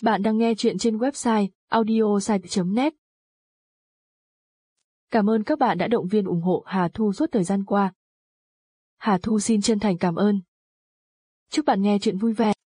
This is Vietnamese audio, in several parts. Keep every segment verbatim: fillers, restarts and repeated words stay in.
Bạn đang nghe chuyện trên website audiosite chấm net. Cảm ơn các bạn đã động viên ủng hộ Hà Thu suốt thời gian qua. Hà Thu xin chân thành cảm ơn. Chúc bạn nghe chuyện vui vẻ.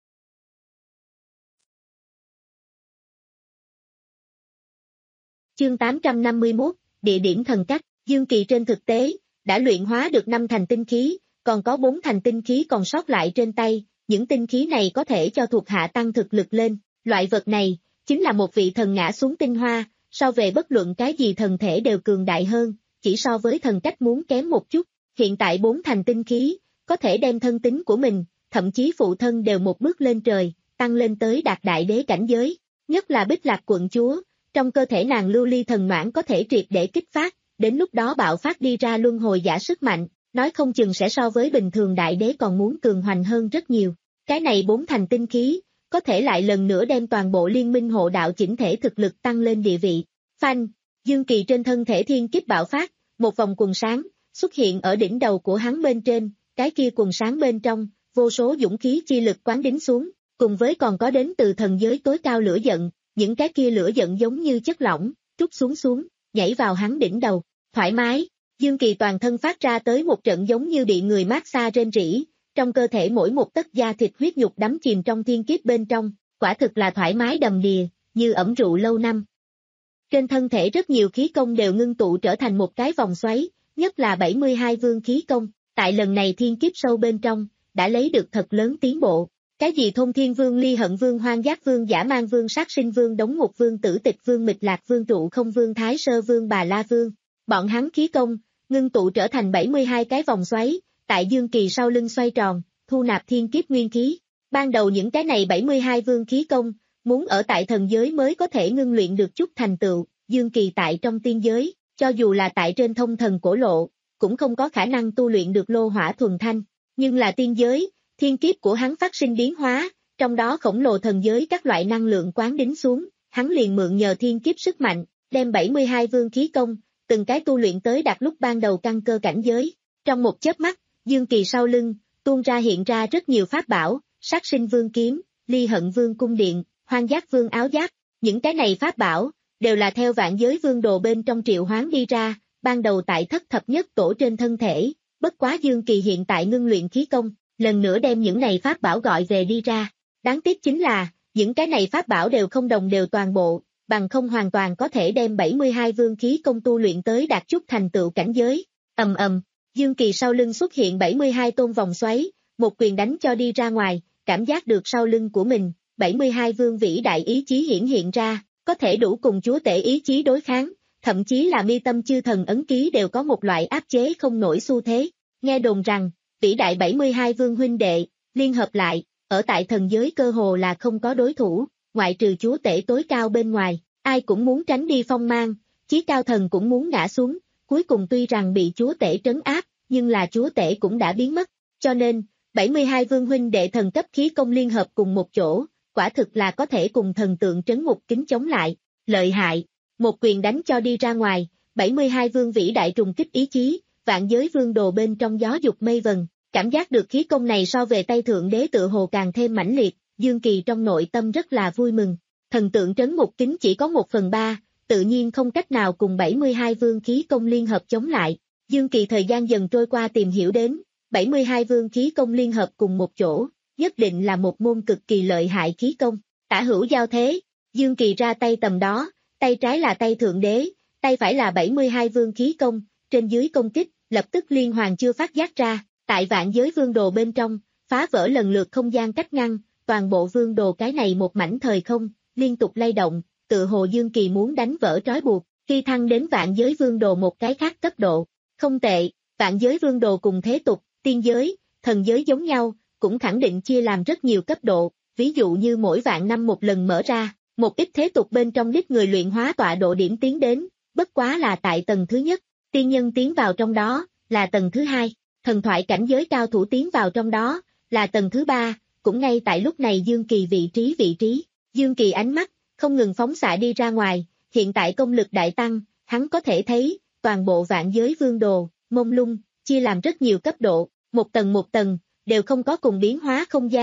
Chương tám trăm năm mươi mốt, địa điểm thần cách. Dương Kỳ trên thực tế đã luyện hóa được năm thành tinh khí, còn có bốn thành tinh khí còn sót lại trên tay, những tinh khí này có thể cho thuộc hạ tăng thực lực lên. Loại vật này chính là một vị thần ngã xuống tinh hoa, so về bất luận cái gì thần thể đều cường đại hơn, chỉ so với thần cách muốn kém một chút. Hiện tại bốn thành tinh khí có thể đem thân tính của mình, thậm chí phụ thân đều một bước lên trời, tăng lên tới đạt đại đế cảnh giới. Nhất là Bích Lạc quận chúa, trong cơ thể nàng lưu ly thần noãn có thể triệt để kích phát, đến lúc đó bạo phát đi ra luân hồi giả sức mạnh, nói không chừng sẽ so với bình thường đại đế còn muốn cường hoành hơn rất nhiều. Cái này bốn thành tinh khí có thể lại lần nữa đem toàn bộ liên minh hộ đạo chỉnh thể thực lực tăng lên địa vị. Phanh, Dương Kỳ trên thân thể thiên kiếp bạo phát, một vòng quần sáng xuất hiện ở đỉnh đầu của hắn bên trên, cái kia quần sáng bên trong, vô số dũng khí chi lực quán đính xuống, cùng với còn có đến từ thần giới tối cao lửa giận, những cái kia lửa giận giống như chất lỏng, trút xuống xuống, nhảy vào hắn đỉnh đầu, thoải mái. Dương Kỳ toàn thân phát ra tới một trận giống như bị người mát xa rên rỉ, trong cơ thể mỗi một tấc da thịt huyết nhục đắm chìm trong thiên kiếp bên trong, quả thực là thoải mái đầm đìa, như ẩm rượu lâu năm. Trên thân thể rất nhiều khí công đều ngưng tụ trở thành một cái vòng xoáy, nhất là bảy mươi hai vương khí công, tại lần này thiên kiếp sâu bên trong, đã lấy được thật lớn tiến bộ. Cái gì Thôn Thiên Vương, Ly Hận Vương, Hoang Giác Vương, Dã Man Vương, Sát Sinh Vương, Đống Ngục Vương, Tử Tịch Vương, Mịch Lạc Vương, Trụ Không Vương, Thái Sơ Vương, Bà La Vương, bọn hắn khí công ngưng tụ trở thành bảy mươi hai cái vòng xoáy, tại Dương Kỳ sau lưng xoay tròn, thu nạp thiên kiếp nguyên khí. Ban đầu những cái này bảy mươi hai vương khí công, muốn ở tại thần giới mới có thể ngưng luyện được chút thành tựu, Dương Kỳ tại trong tiên giới, cho dù là tại trên thông thần cổ lộ, cũng không có khả năng tu luyện được lô hỏa thuần thanh, nhưng là tiên giới, thiên kiếp của hắn phát sinh biến hóa, trong đó khổng lồ thần giới các loại năng lượng quán đính xuống, hắn liền mượn nhờ thiên kiếp sức mạnh, đem bảy mươi hai vương khí công, từng cái tu luyện tới đạt lúc ban đầu căn cơ cảnh giới. Trong một chớp mắt, Dương Kỳ sau lưng tuôn ra hiện ra rất nhiều pháp bảo, Sát Sinh Vương kiếm, Ly Hận Vương cung điện, Hoang Giác Vương áo giáp, những cái này pháp bảo đều là theo Vạn Giới Vương đồ bên trong triệu hoán đi ra, ban đầu tại thất thập nhất tổ trên thân thể, bất quá Dương Kỳ hiện tại ngưng luyện khí công, lần nữa đem những này pháp bảo gọi về đi ra. Đáng tiếc chính là, những cái này pháp bảo đều không đồng đều toàn bộ, bằng không hoàn toàn có thể đem bảy mươi hai vương khí công tu luyện tới đạt chút thành tựu cảnh giới. Ầm ầm, Dương Kỳ sau lưng xuất hiện bảy mươi hai tôn vòng xoáy, một quyền đánh cho đi ra ngoài, cảm giác được sau lưng của mình, bảy mươi hai vương vĩ đại ý chí hiển hiện ra, có thể đủ cùng chúa tể ý chí đối kháng, thậm chí là mi tâm chư thần ấn ký đều có một loại áp chế không nổi xu thế. Nghe đồn rằng, vĩ đại bảy mươi hai vương huynh đệ, liên hợp lại, ở tại thần giới cơ hồ là không có đối thủ, ngoại trừ chúa tể tối cao bên ngoài, ai cũng muốn tránh đi phong mang, chí cao thần cũng muốn ngã xuống, cuối cùng tuy rằng bị chúa tể trấn áp, nhưng là chúa tể cũng đã biến mất, cho nên, bảy mươi hai vương huynh đệ thần cấp khí công liên hợp cùng một chỗ, quả thực là có thể cùng thần tượng trấn ngục kính chống lại, lợi hại, một quyền đánh cho đi ra ngoài, bảy mươi hai vương vĩ đại trùng kích ý chí, Vạn Giới Vương đồ bên trong gió dục mây vần, cảm giác được khí công này so về tay thượng đế tựa hồ càng thêm mãnh liệt, Dương Kỳ trong nội tâm rất là vui mừng, thần tượng trấn ngục kính chỉ có một phần ba, tự nhiên không cách nào cùng bảy mươi hai vương khí công liên hợp chống lại. Dương Kỳ thời gian dần trôi qua tìm hiểu đến, bảy mươi hai vương khí công liên hợp cùng một chỗ, nhất định là một môn cực kỳ lợi hại khí công, tả hữu giao thế, Dương Kỳ ra tay tầm đó, tay trái là tay thượng đế, tay phải là bảy mươi hai vương khí công, trên dưới công kích, lập tức liên hoàn chưa phát giác ra, tại Vạn Giới Vương đồ bên trong, phá vỡ lần lượt không gian cách ngăn, toàn bộ vương đồ cái này một mảnh thời không, liên tục lay động, tự hồ Dương Kỳ muốn đánh vỡ trói buộc, khi thăng đến Vạn Giới Vương đồ một cái khác cấp độ. Không tệ, Vạn Giới Vương đồ cùng thế tục, tiên giới, thần giới giống nhau, cũng khẳng định chia làm rất nhiều cấp độ, ví dụ như mỗi vạn năm một lần mở ra, một ít thế tục bên trong đích người luyện hóa tọa độ điểm tiến đến, bất quá là tại tầng thứ nhất, tiên nhân tiến vào trong đó, là tầng thứ hai, thần thoại cảnh giới cao thủ tiến vào trong đó, là tầng thứ ba, cũng ngay tại lúc này Dương Kỳ vị trí vị trí, Dương Kỳ ánh mắt, không ngừng phóng xạ đi ra ngoài, hiện tại công lực đại tăng, hắn có thể thấy, toàn bộ Vạn Giới Vương đồ, mông lung, chia làm rất nhiều cấp độ, một tầng một tầng, đều không có cùng biến hóa không gian,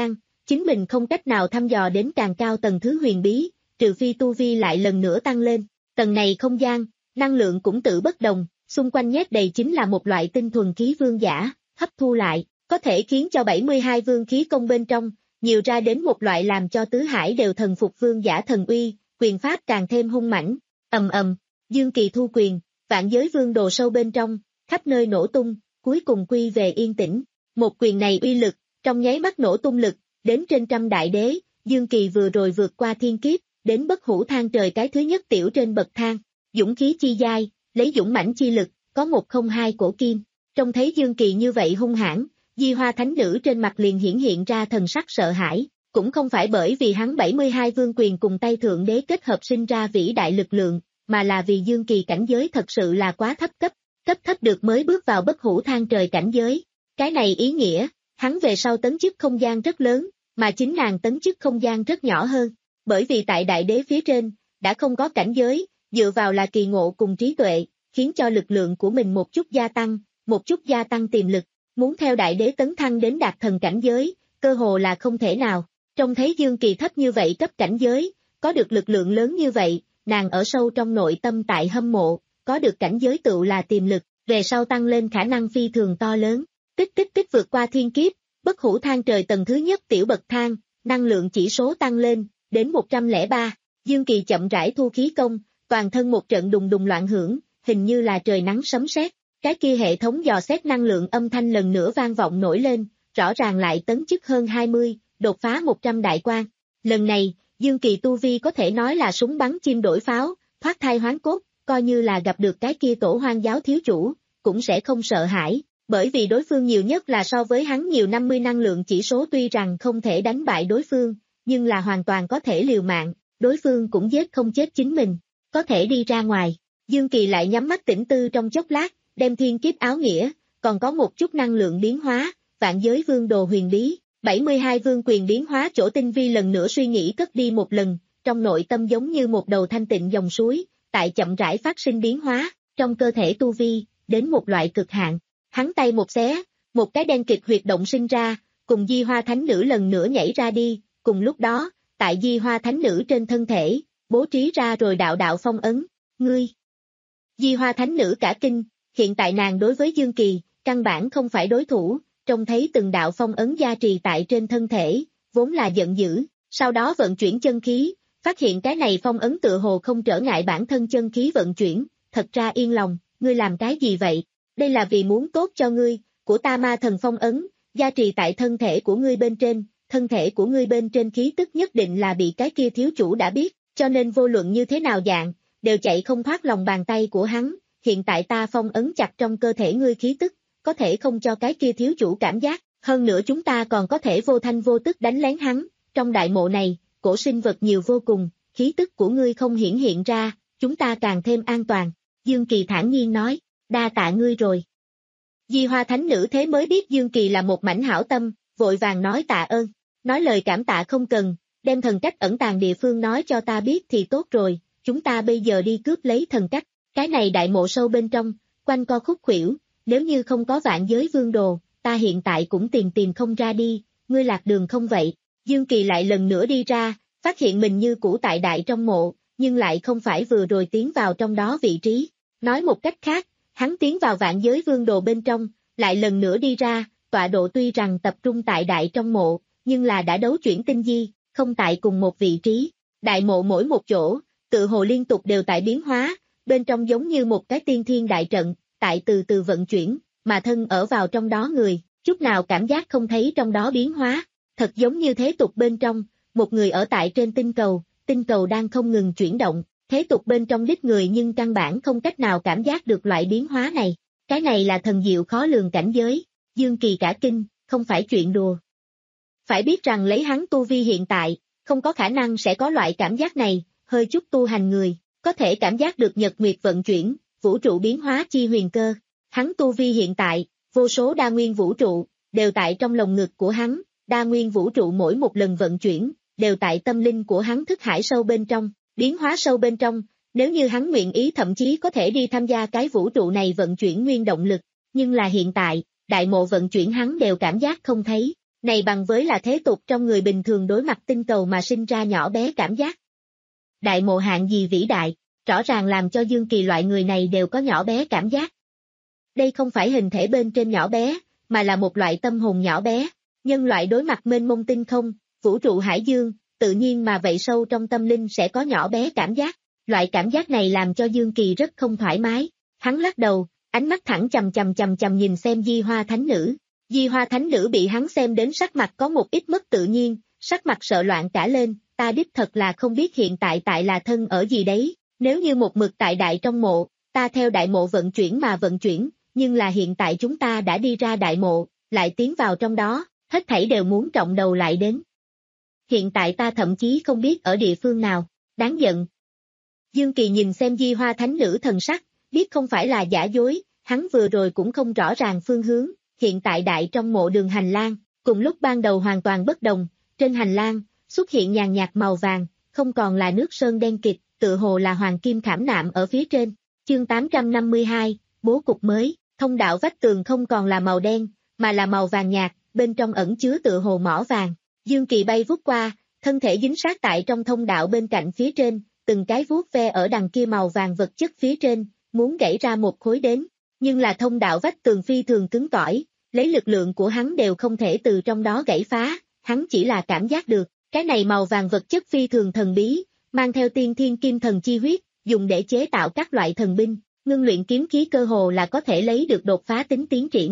chính mình không cách nào thăm dò đến càng cao tầng thứ huyền bí, trừ phi tu vi lại lần nữa tăng lên. Tầng này không gian, năng lượng cũng tự bất đồng, xung quanh nhét đầy chính là một loại tinh thuần khí vương giả, hấp thu lại, có thể khiến cho bảy mươi hai vương khí công bên trong, nhiều ra đến một loại làm cho tứ hải đều thần phục vương giả thần uy, quyền pháp càng thêm hung mãnh. Ầm ầm, Dương Kỳ thu quyền, vạn giới vương đồ sâu bên trong, khắp nơi nổ tung, cuối cùng quy về yên tĩnh. Một quyền này uy lực, trong nháy mắt nổ tung lực, đến trên trăm đại đế, Dương Kỳ vừa rồi vượt qua thiên kiếp, đến bất hủ thang trời cái thứ nhất tiểu trên bậc thang. Dũng khí chi giai, lấy dũng mãnh chi lực, có một không hai cổ kim. Trông thấy Dương Kỳ như vậy hung hãn, Di Hoa Thánh Nữ trên mặt liền hiển hiện ra thần sắc sợ hãi, cũng không phải bởi vì hắn bảy mươi hai vương quyền cùng tay thượng đế kết hợp sinh ra vĩ đại lực lượng, mà là vì Dương Kỳ cảnh giới thật sự là quá thấp cấp, cấp thấp được mới bước vào bất hủ thang trời cảnh giới. Cái này ý nghĩa, hắn về sau tấn chức không gian rất lớn, mà chính nàng tấn chức không gian rất nhỏ hơn, bởi vì tại đại đế phía trên, đã không có cảnh giới, dựa vào là kỳ ngộ cùng trí tuệ, khiến cho lực lượng của mình một chút gia tăng, một chút gia tăng tiềm lực, muốn theo đại đế tấn thăng đến đạt thần cảnh giới, cơ hồ là không thể nào. Trông thấy Dương Kỳ thấp như vậy cấp cảnh giới, có được lực lượng lớn như vậy, nàng ở sâu trong nội tâm tại hâm mộ, có được cảnh giới tựu là tiềm lực, về sau tăng lên khả năng phi thường to lớn. Tích tích tích vượt qua thiên kiếp, bất hủ thang trời tầng thứ nhất tiểu bậc thang, năng lượng chỉ số tăng lên, đến một trăm lẻ ba, Dương Kỳ chậm rãi thu khí công, toàn thân một trận đùng đùng loạn hưởng, hình như là trời nắng sấm sét. Cái kia hệ thống dò xét năng lượng âm thanh lần nữa vang vọng nổi lên, rõ ràng lại tấn chức hơn hai mươi, đột phá một trăm đại quan. Lần này, Dương Kỳ tu vi có thể nói là súng bắn chim đổi pháo, thoát thai hoán cốt, coi như là gặp được cái kia tổ hoang giáo thiếu chủ, cũng sẽ không sợ hãi, bởi vì đối phương nhiều nhất là so với hắn nhiều năm mươi năng lượng chỉ số, tuy rằng không thể đánh bại đối phương, nhưng là hoàn toàn có thể liều mạng, đối phương cũng giết không chết chính mình, có thể đi ra ngoài. Dương Kỳ lại nhắm mắt tĩnh tư trong chốc lát, đem thiên kiếp áo nghĩa, còn có một chút năng lượng biến hóa, vạn giới vương đồ huyền bí, bảy mươi hai vương quyền biến hóa chỗ tinh vi lần nữa suy nghĩ cất đi một lần, trong nội tâm giống như một đầu thanh tịnh dòng suối, tại chậm rãi phát sinh biến hóa, trong cơ thể tu vi, đến một loại cực hạn. Hắn tay một xé, một cái đen kịch huyệt động sinh ra, cùng Di Hoa Thánh Nữ lần nữa nhảy ra đi, cùng lúc đó, tại Di Hoa Thánh Nữ trên thân thể, bố trí ra rồi đạo đạo phong ấn, ngươi. Di Hoa Thánh Nữ cả kinh, hiện tại nàng đối với Dương Kỳ, căn bản không phải đối thủ, trông thấy từng đạo phong ấn gia trì tại trên thân thể, vốn là giận dữ, sau đó vận chuyển chân khí, phát hiện cái này phong ấn tựa hồ không trở ngại bản thân chân khí vận chuyển, thật ra yên lòng, ngươi làm cái gì vậy? Đây là vì muốn tốt cho ngươi, của ta ma thần phong ấn, gia trì tại thân thể của ngươi bên trên, thân thể của ngươi bên trên khí tức nhất định là bị cái kia thiếu chủ đã biết, cho nên vô luận như thế nào dạng, đều chạy không thoát lòng bàn tay của hắn, hiện tại ta phong ấn chặt trong cơ thể ngươi khí tức, có thể không cho cái kia thiếu chủ cảm giác, hơn nữa chúng ta còn có thể vô thanh vô tức đánh lén hắn, trong đại mộ này, cổ sinh vật nhiều vô cùng, khí tức của ngươi không hiển hiện ra, chúng ta càng thêm an toàn, Dương Kỳ thản nhiên nói, đa tạ ngươi rồi. Di Hoa Thánh Nữ thế mới biết Dương Kỳ là một mảnh hảo tâm, vội vàng nói tạ ơn, nói lời cảm tạ không cần, đem thần cách ẩn tàng địa phương nói cho ta biết thì tốt rồi, chúng ta bây giờ đi cướp lấy thần cách, cái này đại mộ sâu bên trong, quanh co khúc khuỷu, nếu như không có vạn giới vương đồ, ta hiện tại cũng tìm tìm không ra đi, ngươi lạc đường không vậy? Dương Kỳ lại lần nữa đi ra, phát hiện mình như cũ tại đại trong mộ, nhưng lại không phải vừa rồi tiến vào trong đó vị trí. Nói một cách khác, hắn tiến vào vạn giới vương đồ bên trong, lại lần nữa đi ra, tọa độ tuy rằng tập trung tại đại trong mộ, nhưng là đã đấu chuyển tinh di, không tại cùng một vị trí. Đại mộ mỗi một chỗ, tự hồ liên tục đều tại biến hóa, bên trong giống như một cái tiên thiên đại trận, tại từ từ vận chuyển, mà thân ở vào trong đó người, chút nào cảm giác không thấy trong đó biến hóa, thật giống như thế tục bên trong, một người ở tại trên tinh cầu, tinh cầu đang không ngừng chuyển động, thế tục bên trong đích người nhưng căn bản không cách nào cảm giác được loại biến hóa này, cái này là thần diệu khó lường cảnh giới, Dương Kỳ cả kinh, không phải chuyện đùa. Phải biết rằng lấy hắn tu vi hiện tại, không có khả năng sẽ có loại cảm giác này, hơi chút tu hành người, có thể cảm giác được nhật nguyệt vận chuyển, vũ trụ biến hóa chi huyền cơ. Hắn tu vi hiện tại, vô số đa nguyên vũ trụ, đều tại trong lồng ngực của hắn, đa nguyên vũ trụ mỗi một lần vận chuyển, đều tại tâm linh của hắn thức hải sâu bên trong, biến hóa sâu bên trong, nếu như hắn nguyện ý thậm chí có thể đi tham gia cái vũ trụ này vận chuyển nguyên động lực, nhưng là hiện tại, đại mộ vận chuyển hắn đều cảm giác không thấy, Này bằng với là thế tục trong người bình thường đối mặt tinh cầu mà sinh ra nhỏ bé cảm giác. Đại mộ hạng gì vĩ đại, rõ ràng làm cho Dương Kỳ loại người này đều có nhỏ bé cảm giác. Đây không phải hình thể bên trên nhỏ bé, mà là một loại tâm hồn nhỏ bé. Nhân loại đối mặt mênh mông tinh không, vũ trụ hải dương, tự nhiên mà vậy sâu trong tâm linh sẽ có nhỏ bé cảm giác. Loại cảm giác này làm cho Dương Kỳ rất không thoải mái. Hắn lắc đầu, ánh mắt thẳng chầm chầm chầm chầm nhìn xem Di Hoa Thánh Nữ. Di Hoa Thánh Nữ bị hắn xem đến sắc mặt có một ít mất tự nhiên, sắc mặt sợ loạn cả lên, ta đích thật là không biết hiện tại tại là thân ở gì đấy, nếu như một mực tại đại trong mộ, ta theo đại mộ vận chuyển mà vận chuyển, nhưng là hiện tại chúng ta đã đi ra đại mộ, lại tiến vào trong đó, hết thảy đều muốn trọng đầu lại đến. Hiện tại ta thậm chí không biết ở địa phương nào, đáng giận. Dương Kỳ nhìn xem Di Hoa Thánh Nữ thần sắc, biết không phải là giả dối, hắn vừa rồi cũng không rõ ràng phương hướng, hiện tại đại trong mộ đường hành lang, cùng lúc ban đầu hoàn toàn bất đồng, trên hành lang, xuất hiện nhàn nhạt màu vàng, không còn là nước sơn đen kịt, tự hồ là hoàng kim khảm nạm ở phía trên. Chương tám trăm năm mươi hai, bố cục mới, thông đạo vách tường không còn là màu đen, mà là màu vàng nhạt, bên trong ẩn chứa tự hồ mỏ vàng. Dương Kỳ bay vút qua, thân thể dính sát tại trong thông đạo bên cạnh phía trên, từng cái vuốt ve ở đằng kia màu vàng vật chất phía trên, muốn gãy ra một khối đến, nhưng là thông đạo vách tường phi thường cứng cỏi, lấy lực lượng của hắn đều không thể từ trong đó gãy phá, hắn chỉ là cảm giác được, cái này màu vàng vật chất phi thường thần bí, mang theo tiên thiên kim thần chi huyết, dùng để chế tạo các loại thần binh, ngưng luyện kiếm khí cơ hồ là có thể lấy được đột phá tính tiến triển.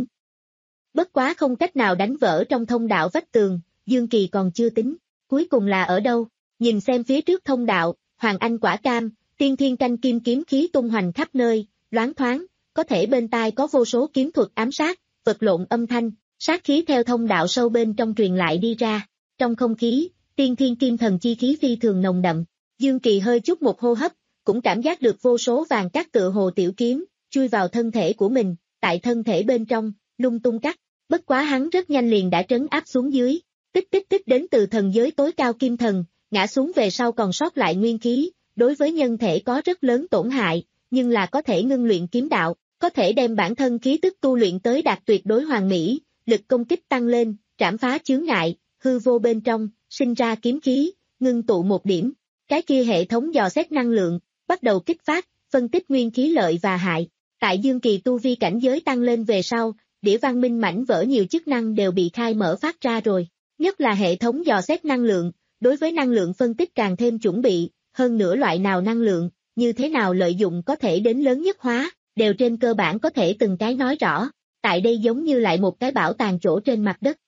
Bất quá không cách nào đánh vỡ trong thông đạo vách tường, Dương Kỳ còn chưa tính, cuối cùng là ở đâu, nhìn xem phía trước thông đạo, Hoàng Anh Quả Cam, tiên thiên canh kim kiếm khí tung hoành khắp nơi, loáng thoáng, có thể bên tai có vô số kiếm thuật ám sát, vật lộn âm thanh, sát khí theo thông đạo sâu bên trong truyền lại đi ra, trong không khí, tiên thiên kim thần chi khí phi thường nồng đậm, Dương Kỳ hơi chút một hô hấp, cũng cảm giác được vô số vàng cát tựa hồ tiểu kiếm, chui vào thân thể của mình, tại thân thể bên trong, lung tung cắt, bất quá hắn rất nhanh liền đã trấn áp xuống dưới, tích tích tích đến từ thần giới tối cao kim thần, ngã xuống về sau còn sót lại nguyên khí, đối với nhân thể có rất lớn tổn hại, nhưng là có thể ngưng luyện kiếm đạo, có thể đem bản thân khí tức tu luyện tới đạt tuyệt đối hoàn mỹ, lực công kích tăng lên, trảm phá chướng ngại, hư vô bên trong, sinh ra kiếm khí, ngưng tụ một điểm, cái kia hệ thống dò xét năng lượng, bắt đầu kích phát, phân tích nguyên khí lợi và hại. Tại Dương Kỳ tu vi cảnh giới tăng lên về sau, đĩa văn minh mảnh vỡ nhiều chức năng đều bị khai mở phát ra rồi, nhất là hệ thống dò xét năng lượng, đối với năng lượng phân tích càng thêm chuẩn bị, hơn nữa loại nào năng lượng, như thế nào lợi dụng có thể đến lớn nhất hóa, đều trên cơ bản có thể từng cái nói rõ, tại đây giống như lại một cái bảo tàng chỗ trên mặt đất.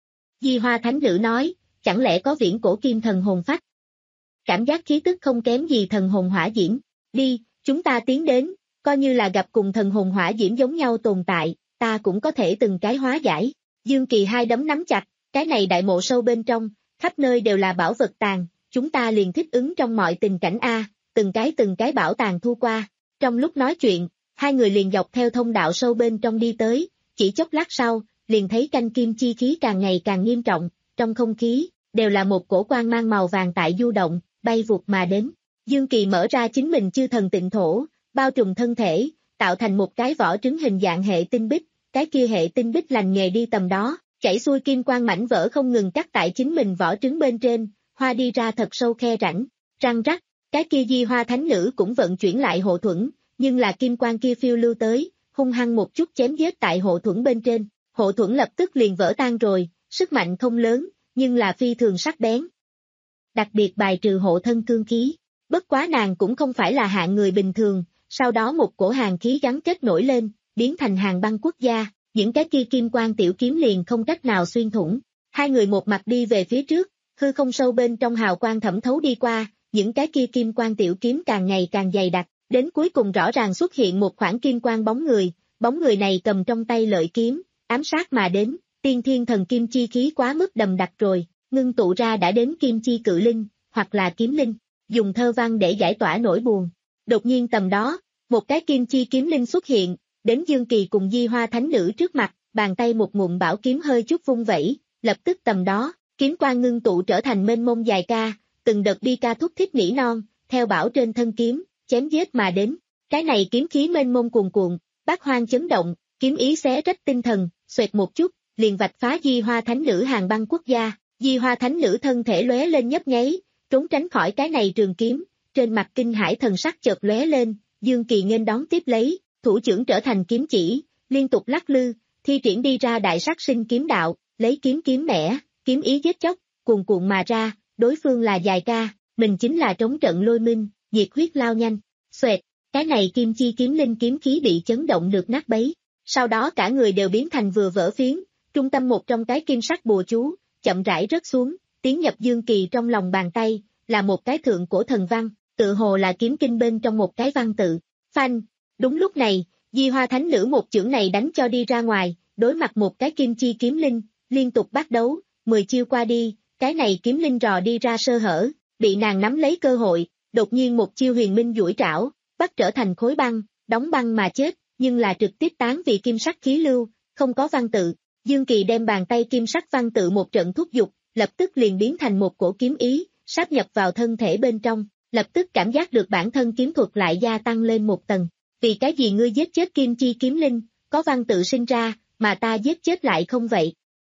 Di Hoa Thánh Nữ nói, chẳng lẽ có viễn cổ kim thần hồn phách? Cảm giác khí tức không kém gì thần hồn hỏa diễm, đi, chúng ta tiến đến, coi như là gặp cùng thần hồn hỏa diễm giống nhau tồn tại, ta cũng có thể từng cái hóa giải. Dương Kỳ hai đấm nắm chặt, cái này đại mộ sâu bên trong, khắp nơi đều là bảo vật tàng, chúng ta liền thích ứng trong mọi tình cảnh A, từng cái từng cái bảo tàng thu qua. Trong lúc nói chuyện, hai người liền dọc theo thông đạo sâu bên trong đi tới, chỉ chốc lát sau, liền thấy canh kim chi khí càng ngày càng nghiêm trọng, trong không khí, đều là một cổ quang mang màu vàng tại du động, bay vụt mà đến. Dương Kỳ mở ra chính mình chư thần tịnh thổ, bao trùm thân thể, tạo thành một cái vỏ trứng hình dạng hệ tinh bích, cái kia hệ tinh bích lành nghề đi tầm đó, chảy xuôi kim quang mảnh vỡ không ngừng cắt tại chính mình vỏ trứng bên trên, hoa đi ra thật sâu khe rãnh, răng rắc, cái kia Di Hoa Thánh Nữ cũng vận chuyển lại hộ thuẫn, nhưng là kim quang kia phiêu lưu tới, hung hăng một chút chém giết tại hộ thuẫn bên trên, hộ thuẫn lập tức liền vỡ tan rồi, sức mạnh không lớn, nhưng là phi thường sắc bén. Đặc biệt bài trừ hộ thân cương khí, bất quá nàng cũng không phải là hạng người bình thường, sau đó một cổ hàn khí gắn kết nổi lên, biến thành hàng băng quốc gia, những cái kia kim quang tiểu kiếm liền không cách nào xuyên thủng. Hai người một mặt đi về phía trước, hư không sâu bên trong hào quang thẩm thấu đi qua, những cái kia kim quang tiểu kiếm càng ngày càng dày đặc, đến cuối cùng rõ ràng xuất hiện một khoảng kim quang bóng người, bóng người này cầm trong tay lợi kiếm, ám sát mà đến, tiên thiên thần kim chi khí quá mức đầm đặc rồi, ngưng tụ ra đã đến kim chi cự linh, hoặc là kiếm linh, dùng thơ văn để giải tỏa nỗi buồn. Đột nhiên tầm đó, một cái kim chi kiếm linh xuất hiện, đến Dương Kỳ cùng Di Hoa Thánh Nữ trước mặt, bàn tay một ngụm bảo kiếm hơi chút vung vẩy, lập tức tầm đó, kiếm quang ngưng tụ trở thành mênh mông dài ca, từng đợt đi ca thúc thích nỉ non, theo bảo trên thân kiếm, chém giết mà đến. Cái này kiếm khí mênh mông cuồn cuộn, bát hoang chấn động, kiếm ý xé rách tinh thần, xoẹt một chút, liền vạch phá Di Hoa Thánh Nữ hàng băng quốc gia. Di Hoa Thánh Nữ thân thể lóe lên nhấp nháy, trốn tránh khỏi cái này trường kiếm, trên mặt kinh hãi thần sắc chợt lóe lên, Dương Kỳ nghênh đón tiếp lấy, thủ trưởng trở thành kiếm chỉ, liên tục lắc lư, thi triển đi ra đại sát sinh kiếm đạo, lấy kiếm kiếm mẻ, kiếm ý giết chóc, cuồn cuộn mà ra, đối phương là dài ca, mình chính là trống trận lôi minh, nhiệt huyết lao nhanh, xoẹt, cái này kim chi kiếm linh kiếm khí bị chấn động được nát bấy, sau đó cả người đều biến thành vừa vỡ phiến, trung tâm một trong cái kim sắc bùa chú, chậm rãi rớt xuống, tiến nhập Dương Kỳ trong lòng bàn tay, là một cái thượng cổ thần văn, tự hồ là kiếm kinh bên trong một cái văn tự, phanh, đúng lúc này, Di Hoa Thánh Nữ một chưởng này đánh cho đi ra ngoài, đối mặt một cái kim chi kiếm linh, liên tục bắt đấu, mười chiêu qua đi, cái này kiếm linh rò đi ra sơ hở, bị nàng nắm lấy cơ hội, đột nhiên một chiêu huyền minh duỗi trảo, bắt trở thành khối băng, đóng băng mà chết, nhưng là trực tiếp tán vì kim sắc khí lưu, không có văn tự. Dương Kỳ đem bàn tay kim sắc văn tự một trận thúc giục, lập tức liền biến thành một cổ kiếm ý, sáp nhập vào thân thể bên trong, lập tức cảm giác được bản thân kiếm thuật lại gia tăng lên một tầng. Vì cái gì ngươi giết chết kim chi kiếm linh, có văn tự sinh ra, mà ta giết chết lại không vậy?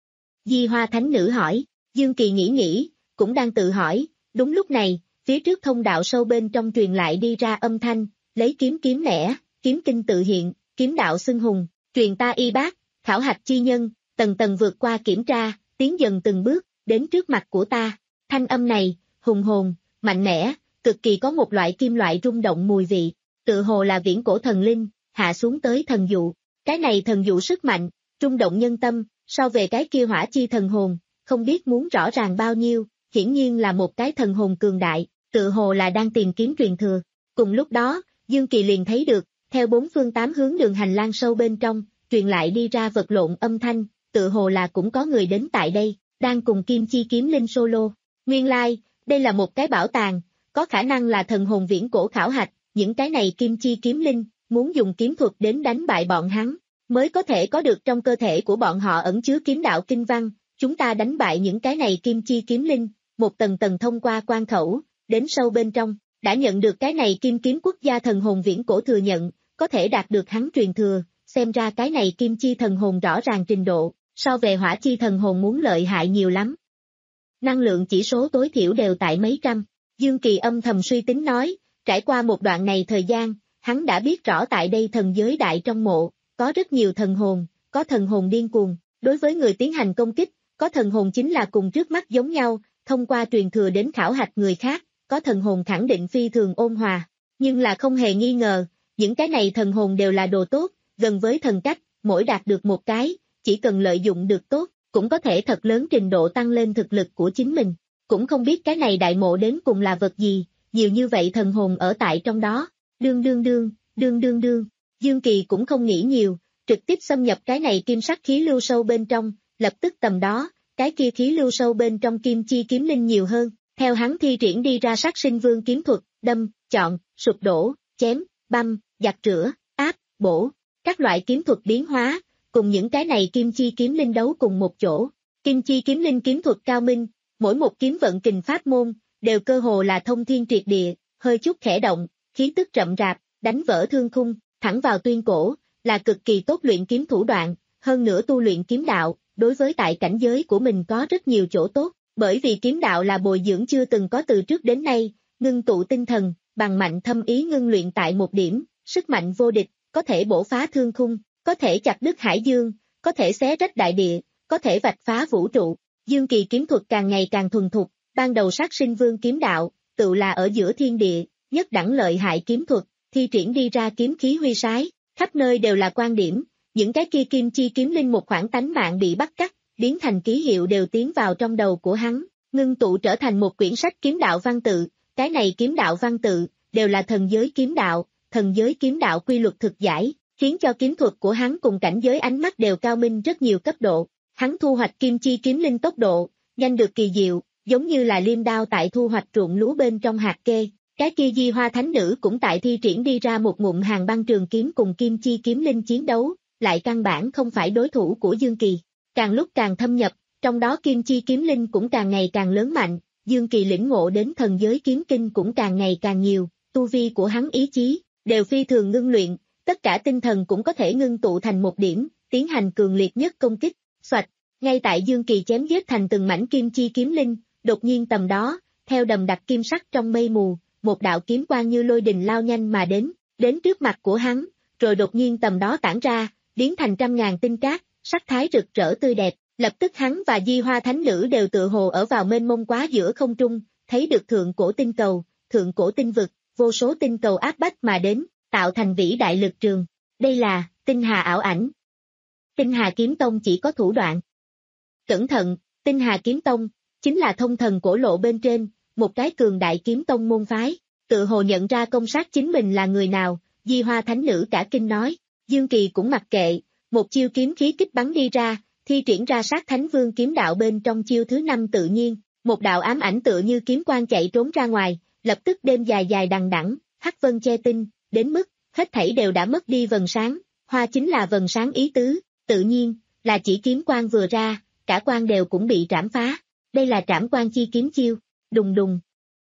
Di Hoa Thánh Nữ hỏi, Dương Kỳ nghĩ nghĩ, cũng đang tự hỏi, đúng lúc này, phía trước thông đạo sâu bên trong truyền lại đi ra âm thanh, lấy kiếm kiếm lẻ, kiếm kinh tự hiện, kiếm đạo xưng hùng, truyền ta y bác, khảo hạch chi nhân, tầng tầng vượt qua kiểm tra, tiến dần từng bước, đến trước mặt của ta. Thanh âm này, hùng hồn, mạnh mẽ, cực kỳ có một loại kim loại rung động mùi vị, tự hồ là viễn cổ thần linh, hạ xuống tới thần dụ. Cái này thần dụ sức mạnh, rung động nhân tâm, so về cái kia hỏa chi thần hồn, không biết muốn rõ ràng bao nhiêu, hiển nhiên là một cái thần hồn cường đại, tự hồ là đang tìm kiếm truyền thừa. Cùng lúc đó, Dương Kỳ liền thấy được, theo bốn phương tám hướng đường hành lang sâu bên trong, truyền lại đi ra vật lộn âm thanh, tự hồ là cũng có người đến tại đây, đang cùng kim chi kiếm linh solo. Nguyên lai, like, đây là một cái bảo tàng, có khả năng là thần hồn viễn cổ khảo hạch, những cái này kim chi kiếm linh, muốn dùng kiếm thuật đến đánh bại bọn hắn, mới có thể có được trong cơ thể của bọn họ ẩn chứa kiếm đạo kinh văn, chúng ta đánh bại những cái này kim chi kiếm linh, một tầng tầng thông qua quan khẩu, đến sâu bên trong, đã nhận được cái này kim kiếm quốc gia thần hồn viễn cổ thừa nhận, có thể đạt được hắn truyền thừa, xem ra cái này kim chi thần hồn rõ ràng trình độ, so về hỏa chi thần hồn muốn lợi hại nhiều lắm. Năng lượng chỉ số tối thiểu đều tại mấy trăm, Dương Kỳ âm thầm suy tính nói, trải qua một đoạn này thời gian, hắn đã biết rõ tại đây thần giới đại trong mộ, có rất nhiều thần hồn, có thần hồn điên cuồng, đối với người tiến hành công kích, có thần hồn chính là cùng trước mắt giống nhau, thông qua truyền thừa đến khảo hạch người khác, có thần hồn khẳng định phi thường ôn hòa, nhưng là không hề nghi ngờ, những cái này thần hồn đều là đồ tốt, gần với thần cách, mỗi đạt được một cái, chỉ cần lợi dụng được tốt, cũng có thể thật lớn trình độ tăng lên thực lực của chính mình, cũng không biết cái này đại mộ đến cùng là vật gì, nhiều như vậy thần hồn ở tại trong đó, đương đương đương, đương đương đương, Dương Kỳ cũng không nghĩ nhiều, trực tiếp xâm nhập cái này kim sắc khí lưu sâu bên trong, lập tức tầm đó, cái kia khí lưu sâu bên trong kim chi kiếm linh nhiều hơn, theo hắn thi triển đi ra sát sinh vương kiếm thuật, đâm, chọn, sụp đổ, chém, băm, giặt rửa, áp, bổ, các loại kiếm thuật biến hóa, cùng những cái này kim chi kiếm linh đấu cùng một chỗ. Kim chi kiếm linh kiếm thuật cao minh, mỗi một kiếm vận kình pháp môn, đều cơ hồ là thông thiên triệt địa, hơi chút khẽ động, khí tức chậm rạp, đánh vỡ thương khung, thẳng vào tuyên cổ, là cực kỳ tốt luyện kiếm thủ đoạn, hơn nữa tu luyện kiếm đạo, đối với tại cảnh giới của mình có rất nhiều chỗ tốt, bởi vì kiếm đạo là bồi dưỡng chưa từng có từ trước đến nay, ngưng tụ tinh thần, bằng mạnh thâm ý ngưng luyện tại một điểm, sức mạnh vô địch, có thể bổ phá thương khung, có thể chặt đứt hải dương, có thể xé rách đại địa, có thể vạch phá vũ trụ. Dương Kỳ kiếm thuật càng ngày càng thuần thục, ban đầu sát sinh vương kiếm đạo, tự là ở giữa thiên địa, nhất đẳng lợi hại kiếm thuật, thi triển đi ra kiếm khí huy sái, khắp nơi đều là quan điểm, những cái kia kim chi kiếm linh một khoảng tánh mạng bị bắt cắt, biến thành ký hiệu đều tiến vào trong đầu của hắn, ngưng tụ trở thành một quyển sách kiếm đạo văn tự, cái này kiếm đạo văn tự, đều là thần giới kiếm đạo, thần giới kiếm đạo quy luật thực giải, khiến cho kiếm thuật của hắn cùng cảnh giới ánh mắt đều cao minh rất nhiều cấp độ, hắn thu hoạch kim chi kiếm linh tốc độ, nhanh được kỳ diệu, giống như là liêm đao tại thu hoạch ruộng lúa bên trong hạt kê. Cái kia Di Hoa Thánh Nữ cũng tại thi triển đi ra một ngụm hàng băng trường kiếm cùng kim chi kiếm linh chiến đấu, lại căn bản không phải đối thủ của Dương Kỳ. Càng lúc càng thâm nhập, trong đó kim chi kiếm linh cũng càng ngày càng lớn mạnh, Dương Kỳ lĩnh ngộ đến thần giới kiếm kinh cũng càng ngày càng nhiều, tu vi của hắn ý chí, đều phi thường ngưng luyện, tất cả tinh thần cũng có thể ngưng tụ thành một điểm, tiến hành cường liệt nhất công kích. Xoạch, ngay tại Dương Kỳ chém giết thành từng mảnh kim chi kiếm linh, đột nhiên tầm đó, theo đầm đặc kim sắc trong mây mù, một đạo kiếm quang như lôi đình lao nhanh mà đến, đến trước mặt của hắn, rồi đột nhiên tầm đó tản ra, biến thành trăm ngàn tinh cát, sắc thái rực rỡ tươi đẹp, lập tức hắn và Di Hoa Thánh Nữ đều tựa hồ ở vào mênh mông quá giữa không trung, thấy được thượng cổ tinh cầu, thượng cổ tinh vực, vô số tinh cầu áp bách mà đến, tạo thành vĩ đại lực trường. Đây là Tinh Hà ảo ảnh. Tinh Hà Kiếm Tông chỉ có thủ đoạn. Cẩn thận, Tinh Hà Kiếm Tông chính là thông thần cổ lộ bên trên, một cái cường đại kiếm tông môn phái. Tự hồ nhận ra công sát chính mình là người nào, Di Hoa Thánh Nữ cả kinh nói. Dương Kỳ cũng mặc kệ, một chiêu kiếm khí kích bắn đi ra, thi triển ra Sát Thánh Vương kiếm đạo bên trong chiêu thứ năm tự nhiên, một đạo ám ảnh tựa như kiếm quang chạy trốn ra ngoài, lập tức đêm dài dài đằng đẵng, hắc vân che tinh, đến mức hết thảy đều đã mất đi vầng sáng, hoa chính là vầng sáng ý tứ, tự nhiên là chỉ kiếm quang vừa ra, cả quang đều cũng bị trảm phá. Đây là Trảm Quang chi kiếm chiêu, đùng đùng.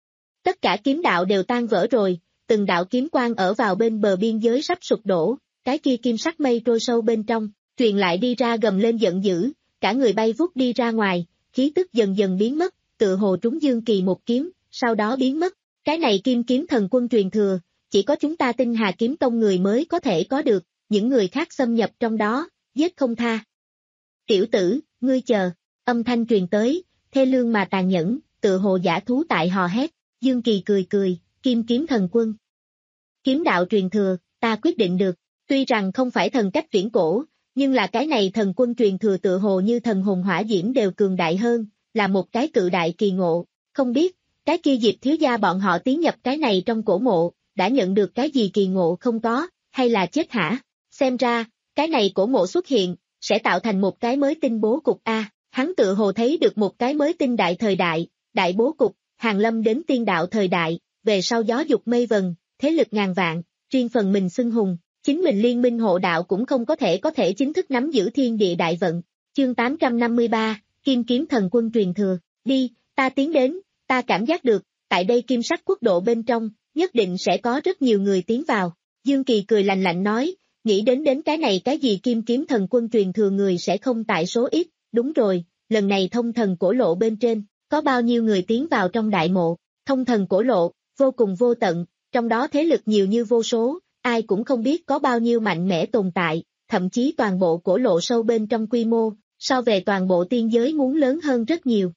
Tất cả kiếm đạo đều tan vỡ rồi, từng đạo kiếm quang ở vào bên bờ biên giới sắp sụp đổ, cái kia kim sắc mây trôi sâu bên trong, truyền lại đi ra gầm lên giận dữ, cả người bay vút đi ra ngoài, khí tức dần dần biến mất, tựa hồ trúng Dương Kỳ một kiếm, sau đó biến mất. Cái này Kim Kiếm Thần Quân truyền thừa, chỉ có chúng ta Tinh Hà Kiếm Tông người mới có thể có được, những người khác xâm nhập trong đó, giết không tha. Tiểu tử, ngươi chờ, âm thanh truyền tới, thê lương mà tàn nhẫn, tựa hồ giả thú tại hò hét. Dương Kỳ cười cười, Kim Kiếm Thần Quân. Kiếm đạo truyền thừa, ta quyết định được, tuy rằng không phải thần cách viễn cổ, nhưng là cái này thần quân truyền thừa tựa hồ như thần hồn hỏa diễm đều cường đại hơn, là một cái cự đại kỳ ngộ, không biết, cái kia Diệp thiếu gia bọn họ tiến nhập cái này trong cổ mộ, đã nhận được cái gì kỳ ngộ không có, hay là chết hả? Xem ra, cái này cổ mộ xuất hiện, sẽ tạo thành một cái mới tinh bố cục A, hắn tựa hồ thấy được một cái mới tinh đại thời đại, đại bố cục, hàng lâm đến tiên đạo thời đại, về sau gió dục mây vần, thế lực ngàn vạn, riêng phần mình xưng hùng, chính mình liên minh hộ đạo cũng không có thể có thể chính thức nắm giữ thiên địa đại vận. Chương tám trăm năm mươi ba, Kim Kiếm Thần Quân truyền thừa, đi, ta tiến đến, ta cảm giác được, tại đây kim sắc quốc độ bên trong, nhất định sẽ có rất nhiều người tiến vào. Dương Kỳ cười lạnh lạnh nói, nghĩ đến đến cái này cái gì Kim Kiếm Thần Quân truyền thừa người sẽ không tại số ít, đúng rồi, lần này thông thần cổ lộ bên trên, có bao nhiêu người tiến vào trong đại mộ, thông thần cổ lộ, vô cùng vô tận, trong đó thế lực nhiều như vô số, ai cũng không biết có bao nhiêu mạnh mẽ tồn tại, thậm chí toàn bộ cổ lộ sâu bên trong quy mô, so về toàn bộ tiên giới muốn lớn hơn rất nhiều.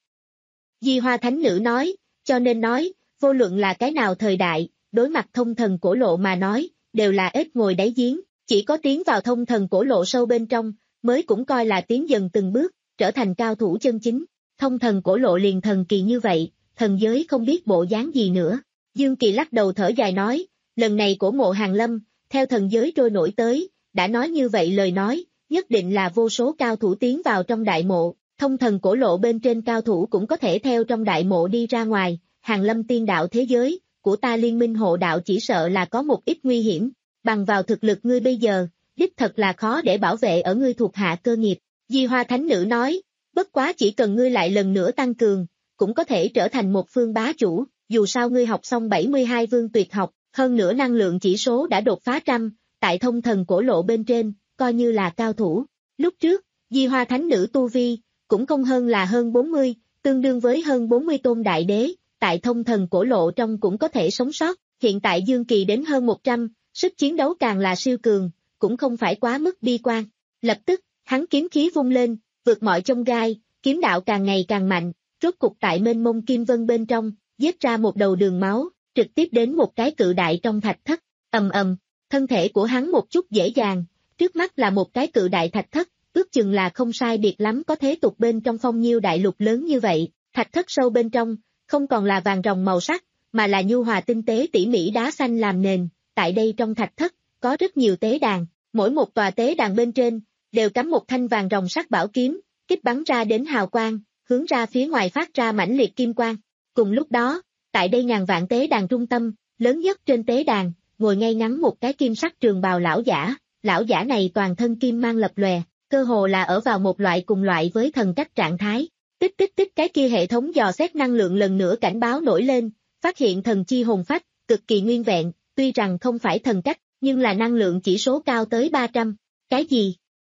Di Hoa Thánh Nữ nói, cho nên nói, vô luận là cái nào thời đại, đối mặt thông thần cổ lộ mà nói, đều là ếch ngồi đáy giếng, chỉ có tiến vào thông thần cổ lộ sâu bên trong, mới cũng coi là tiến dần từng bước, trở thành cao thủ chân chính. Thông thần cổ lộ liền thần kỳ như vậy, thần giới không biết bộ dáng gì nữa. Dương Kỳ lắc đầu thở dài nói, lần này cổ mộ hàng lâm, theo thần giới trôi nổi tới, đã nói như vậy lời nói, nhất định là vô số cao thủ tiến vào trong đại mộ, thông thần cổ lộ bên trên cao thủ cũng có thể theo trong đại mộ đi ra ngoài, hàng lâm tiên đạo thế giới, của ta liên minh hộ đạo chỉ sợ là có một ít nguy hiểm, bằng vào thực lực ngươi bây giờ, đích thật là khó để bảo vệ ở ngươi thuộc hạ cơ nghiệp. Di Hoa Thánh Nữ nói, bất quá chỉ cần ngươi lại lần nữa tăng cường, cũng có thể trở thành một phương bá chủ, dù sao ngươi học xong bảy mươi hai vương tuyệt học, hơn nữa năng lượng chỉ số đã đột phá trăm, tại thông thần cổ lộ bên trên, coi như là cao thủ. Lúc trước, Di Hoa Thánh Nữ tu vi, cũng không hơn là hơn bốn mươi, tương đương với hơn bốn mươi tôn đại đế, tại thông thần cổ lộ trong cũng có thể sống sót, hiện tại Dương Kỳ đến hơn một trăm, sức chiến đấu càng là siêu cường, cũng không phải quá mức bi quan. Lập tức, hắn kiếm khí vung lên, vượt mọi chông gai, kiếm đạo càng ngày càng mạnh, rốt cục tại mênh mông kim vân bên trong, giết ra một đầu đường máu, trực tiếp đến một cái cự đại trong thạch thất, ầm ầm, thân thể của hắn một chút dễ dàng, trước mắt là một cái cự đại thạch thất, ước chừng là không sai biệt lắm có thế tục bên trong phong nhiêu đại lục lớn như vậy, thạch thất sâu bên trong, không còn là vàng ròng màu sắc, mà là nhu hòa tinh tế tỉ mỉ đá xanh làm nền, tại đây trong thạch thất, có rất nhiều tế đàn, mỗi một tòa tế đàn bên trên, đều cắm một thanh vàng ròng sắc bảo kiếm, kích bắn ra đến hào quang, hướng ra phía ngoài phát ra mãnh liệt kim quang. Cùng lúc đó, tại đây ngàn vạn tế đàn trung tâm, lớn nhất trên tế đàn, ngồi ngay ngắn một cái kim sắc trường bào lão giả, lão giả này toàn thân kim mang lập lòe, cơ hồ là ở vào một loại cùng loại với thần cách trạng thái. Tích tích tích cái kia hệ thống dò xét năng lượng lần nữa cảnh báo nổi lên, phát hiện thần chi hồn phách, cực kỳ nguyên vẹn, tuy rằng không phải thần cách, nhưng là năng lượng chỉ số cao tới ba trăm. Cái gì?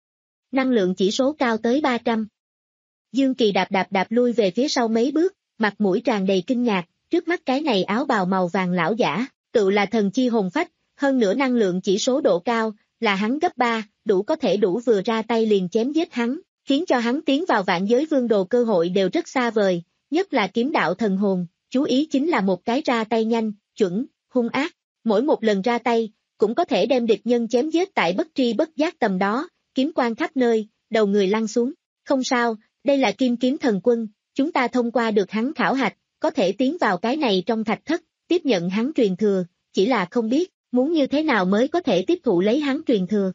năng lượng chỉ số cao tới ba trăm. Dương Kỳ đạp đạp đạp lui về phía sau mấy bước, mặt mũi tràn đầy kinh ngạc, trước mắt cái này áo bào màu vàng lão giả, tự là thần chi hồn phách, hơn nữa năng lượng chỉ số độ cao, là hắn gấp ba, đủ có thể đủ vừa ra tay liền chém giết hắn, khiến cho hắn tiến vào vạn giới vương đồ cơ hội đều rất xa vời, nhất là kiếm đạo thần hồn, chú ý chính là một cái ra tay nhanh, chuẩn, hung ác, mỗi một lần ra tay, cũng có thể đem địch nhân chém giết tại bất tri bất giác tầm đó, kiếm quang khắp nơi, đầu người lăn xuống, không sao, đây là kim kiếm thần quân, chúng ta thông qua được hắn khảo hạch, có thể tiến vào cái này trong thạch thất, tiếp nhận hắn truyền thừa, chỉ là không biết, muốn như thế nào mới có thể tiếp thụ lấy hắn truyền thừa.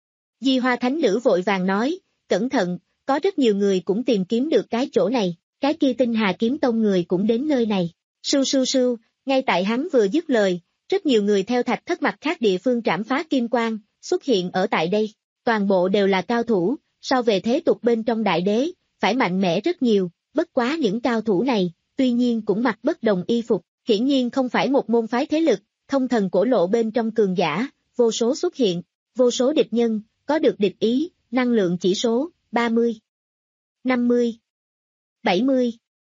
Di Hoa Thánh Nữ vội vàng nói, cẩn thận, có rất nhiều người cũng tìm kiếm được cái chỗ này, cái kia Tinh Hà Kiếm Tông người cũng đến nơi này. Sưu sưu sưu, ngay tại hắn vừa dứt lời, rất nhiều người theo thạch thất mặt khác địa phương trảm phá kim quang, xuất hiện ở tại đây, toàn bộ đều là cao thủ, so về thế tục bên trong đại đế, phải mạnh mẽ rất nhiều, bất quá những cao thủ này, tuy nhiên cũng mặc bất đồng y phục, hiển nhiên không phải một môn phái thế lực, thông thần cổ lộ bên trong cường giả, vô số xuất hiện, vô số địch nhân, có được địch ý, năng lượng chỉ số, ba mươi, năm mươi, bảy mươi,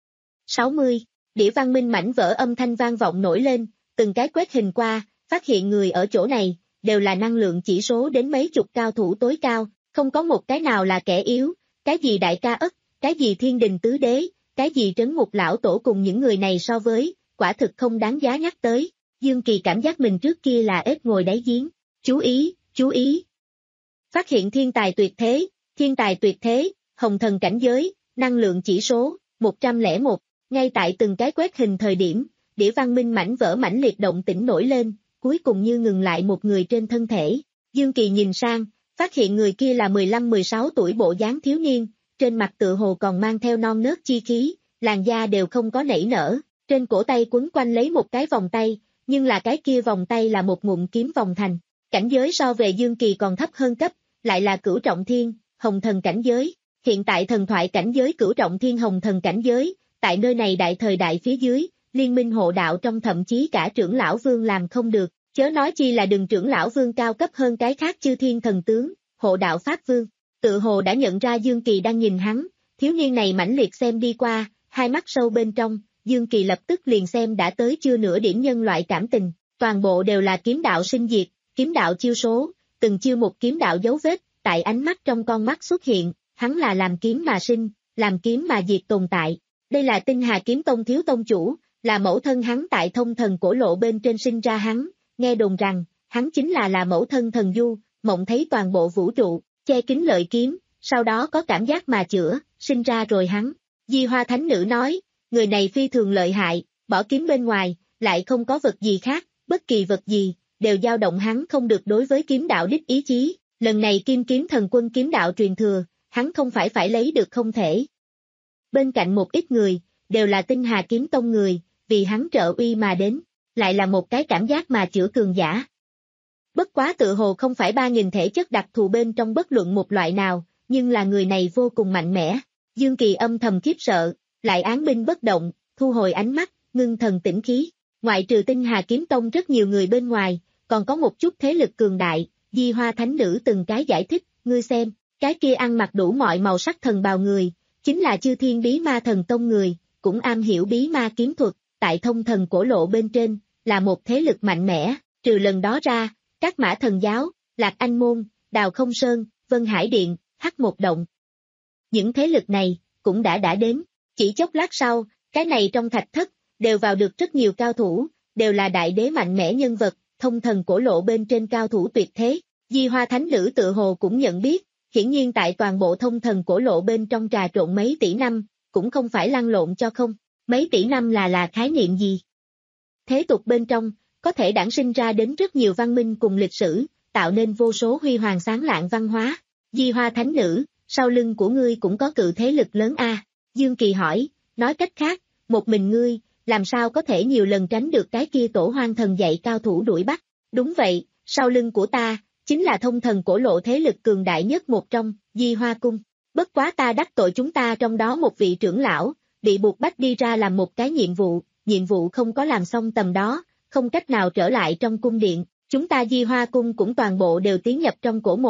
sáu mươi, đĩa văn minh mảnh vỡ âm thanh vang vọng nổi lên, từng cái quét hình qua, phát hiện người ở chỗ này, đều là năng lượng chỉ số đến mấy chục cao thủ tối cao, không có một cái nào là kẻ yếu, cái gì đại ca ất, cái gì thiên đình tứ đế, cái gì trấn ngục lão tổ cùng những người này so với, quả thực không đáng giá nhắc tới. Dương Kỳ cảm giác mình trước kia là ếch ngồi đáy giếng, chú ý, chú ý. Phát hiện thiên tài tuyệt thế, thiên tài tuyệt thế, hồng thần cảnh giới, năng lượng chỉ số, một trăm lẻ một, ngay tại từng cái quét hình thời điểm, đĩa văn minh mảnh vỡ mãnh liệt động tĩnh nổi lên, cuối cùng như ngừng lại một người trên thân thể. Dương Kỳ nhìn sang, phát hiện người kia là mười lăm mười sáu tuổi bộ dáng thiếu niên, trên mặt tựa hồ còn mang theo non nớt chi khí, làn da đều không có nảy nở, trên cổ tay quấn quanh lấy một cái vòng tay, nhưng là cái kia vòng tay là một ngụm kiếm vòng thành. Cảnh giới so về Dương Kỳ còn thấp hơn cấp, lại là cửu trọng thiên, hồng thần cảnh giới, hiện tại thần thoại cảnh giới cửu trọng thiên hồng thần cảnh giới, tại nơi này đại thời đại phía dưới, liên minh hộ đạo trong thậm chí cả trưởng lão vương làm không được, chớ nói chi là đừng trưởng lão vương cao cấp hơn cái khác chư thiên thần tướng, hộ đạo pháp vương. Tự hồ đã nhận ra Dương Kỳ đang nhìn hắn, thiếu niên này mãnh liệt xem đi qua, hai mắt sâu bên trong, Dương Kỳ lập tức liền xem đã tới chưa nửa điểm nhân loại cảm tình, toàn bộ đều là kiếm đạo sinh diệt, kiếm đạo chiêu số, từng chiêu một kiếm đạo dấu vết, tại ánh mắt trong con mắt xuất hiện, hắn là làm kiếm mà sinh, làm kiếm mà diệt tồn tại. Đây là Tinh Hà Kiếm Tông thiếu tông chủ, là mẫu thân hắn tại thông thần cổ lộ bên trên sinh ra hắn, nghe đồn rằng, hắn chính là là mẫu thân thần du, mộng thấy toàn bộ vũ trụ, che kín lợi kiếm, sau đó có cảm giác mà chữa, sinh ra rồi hắn. Di Hoa Thánh Nữ nói, người này phi thường lợi hại, bỏ kiếm bên ngoài, lại không có vật gì khác, bất kỳ vật gì, đều dao động hắn không được đối với kiếm đạo đích ý chí, lần này kim kiếm thần quân kiếm đạo truyền thừa, hắn không phải phải lấy được không thể. Bên cạnh một ít người, đều là Tinh Hà Kiếm Tông người, vì hắn trợ uy mà đến, lại là một cái cảm giác mà chữa cường giả. Bất quá tự hồ không phải ba nghìn thể chất đặc thù bên trong bất luận một loại nào, nhưng là người này vô cùng mạnh mẽ. Dương Kỳ âm thầm khiếp sợ, lại án binh bất động, thu hồi ánh mắt, ngưng thần tĩnh khí. Ngoại trừ Tinh Hà Kiếm Tông rất nhiều người bên ngoài, còn có một chút thế lực cường đại, Di Hoa Thánh Nữ từng cái giải thích, ngươi xem, cái kia ăn mặc đủ mọi màu sắc thần bào người, chính là chư thiên bí ma thần tông người, cũng am hiểu bí ma kiếm thuật, tại thông thần cổ lộ bên trên, là một thế lực mạnh mẽ, trừ lần đó ra, các mã thần giáo, Lạc Anh Môn, Đào Không Sơn, Vân Hải Điện, Hắc Một Động. Những thế lực này, cũng đã đã đến, chỉ chốc lát sau, cái này trong thạch thất, đều vào được rất nhiều cao thủ, đều là đại đế mạnh mẽ nhân vật, thông thần cổ lộ bên trên cao thủ tuyệt thế. Di Hoa Thánh Nữ tự hồ cũng nhận biết, hiển nhiên tại toàn bộ thông thần cổ lộ bên trong trà trộn mấy tỷ năm, cũng không phải lăn lộn cho không, mấy tỷ năm là là khái niệm gì. Thế tục bên trong, có thể đản sinh ra đến rất nhiều văn minh cùng lịch sử, tạo nên vô số huy hoàng sáng lạng văn hóa. Di Hoa Thánh Nữ, sau lưng của ngươi cũng có cự thế lực lớn a. Dương Kỳ hỏi, nói cách khác, một mình ngươi, làm sao có thể nhiều lần tránh được cái kia tổ hoang thần dạy cao thủ đuổi bắt. Đúng vậy, sau lưng của ta, chính là thông thần cổ lộ thế lực cường đại nhất một trong, Di Hoa Cung. Bất quá ta đắc tội chúng ta trong đó một vị trưởng lão, bị buộc bắt đi ra làm một cái nhiệm vụ, nhiệm vụ không có làm xong tầm đó, không cách nào trở lại trong cung điện, chúng ta Di Hoa Cung cũng toàn bộ đều tiến nhập trong cổ mộ,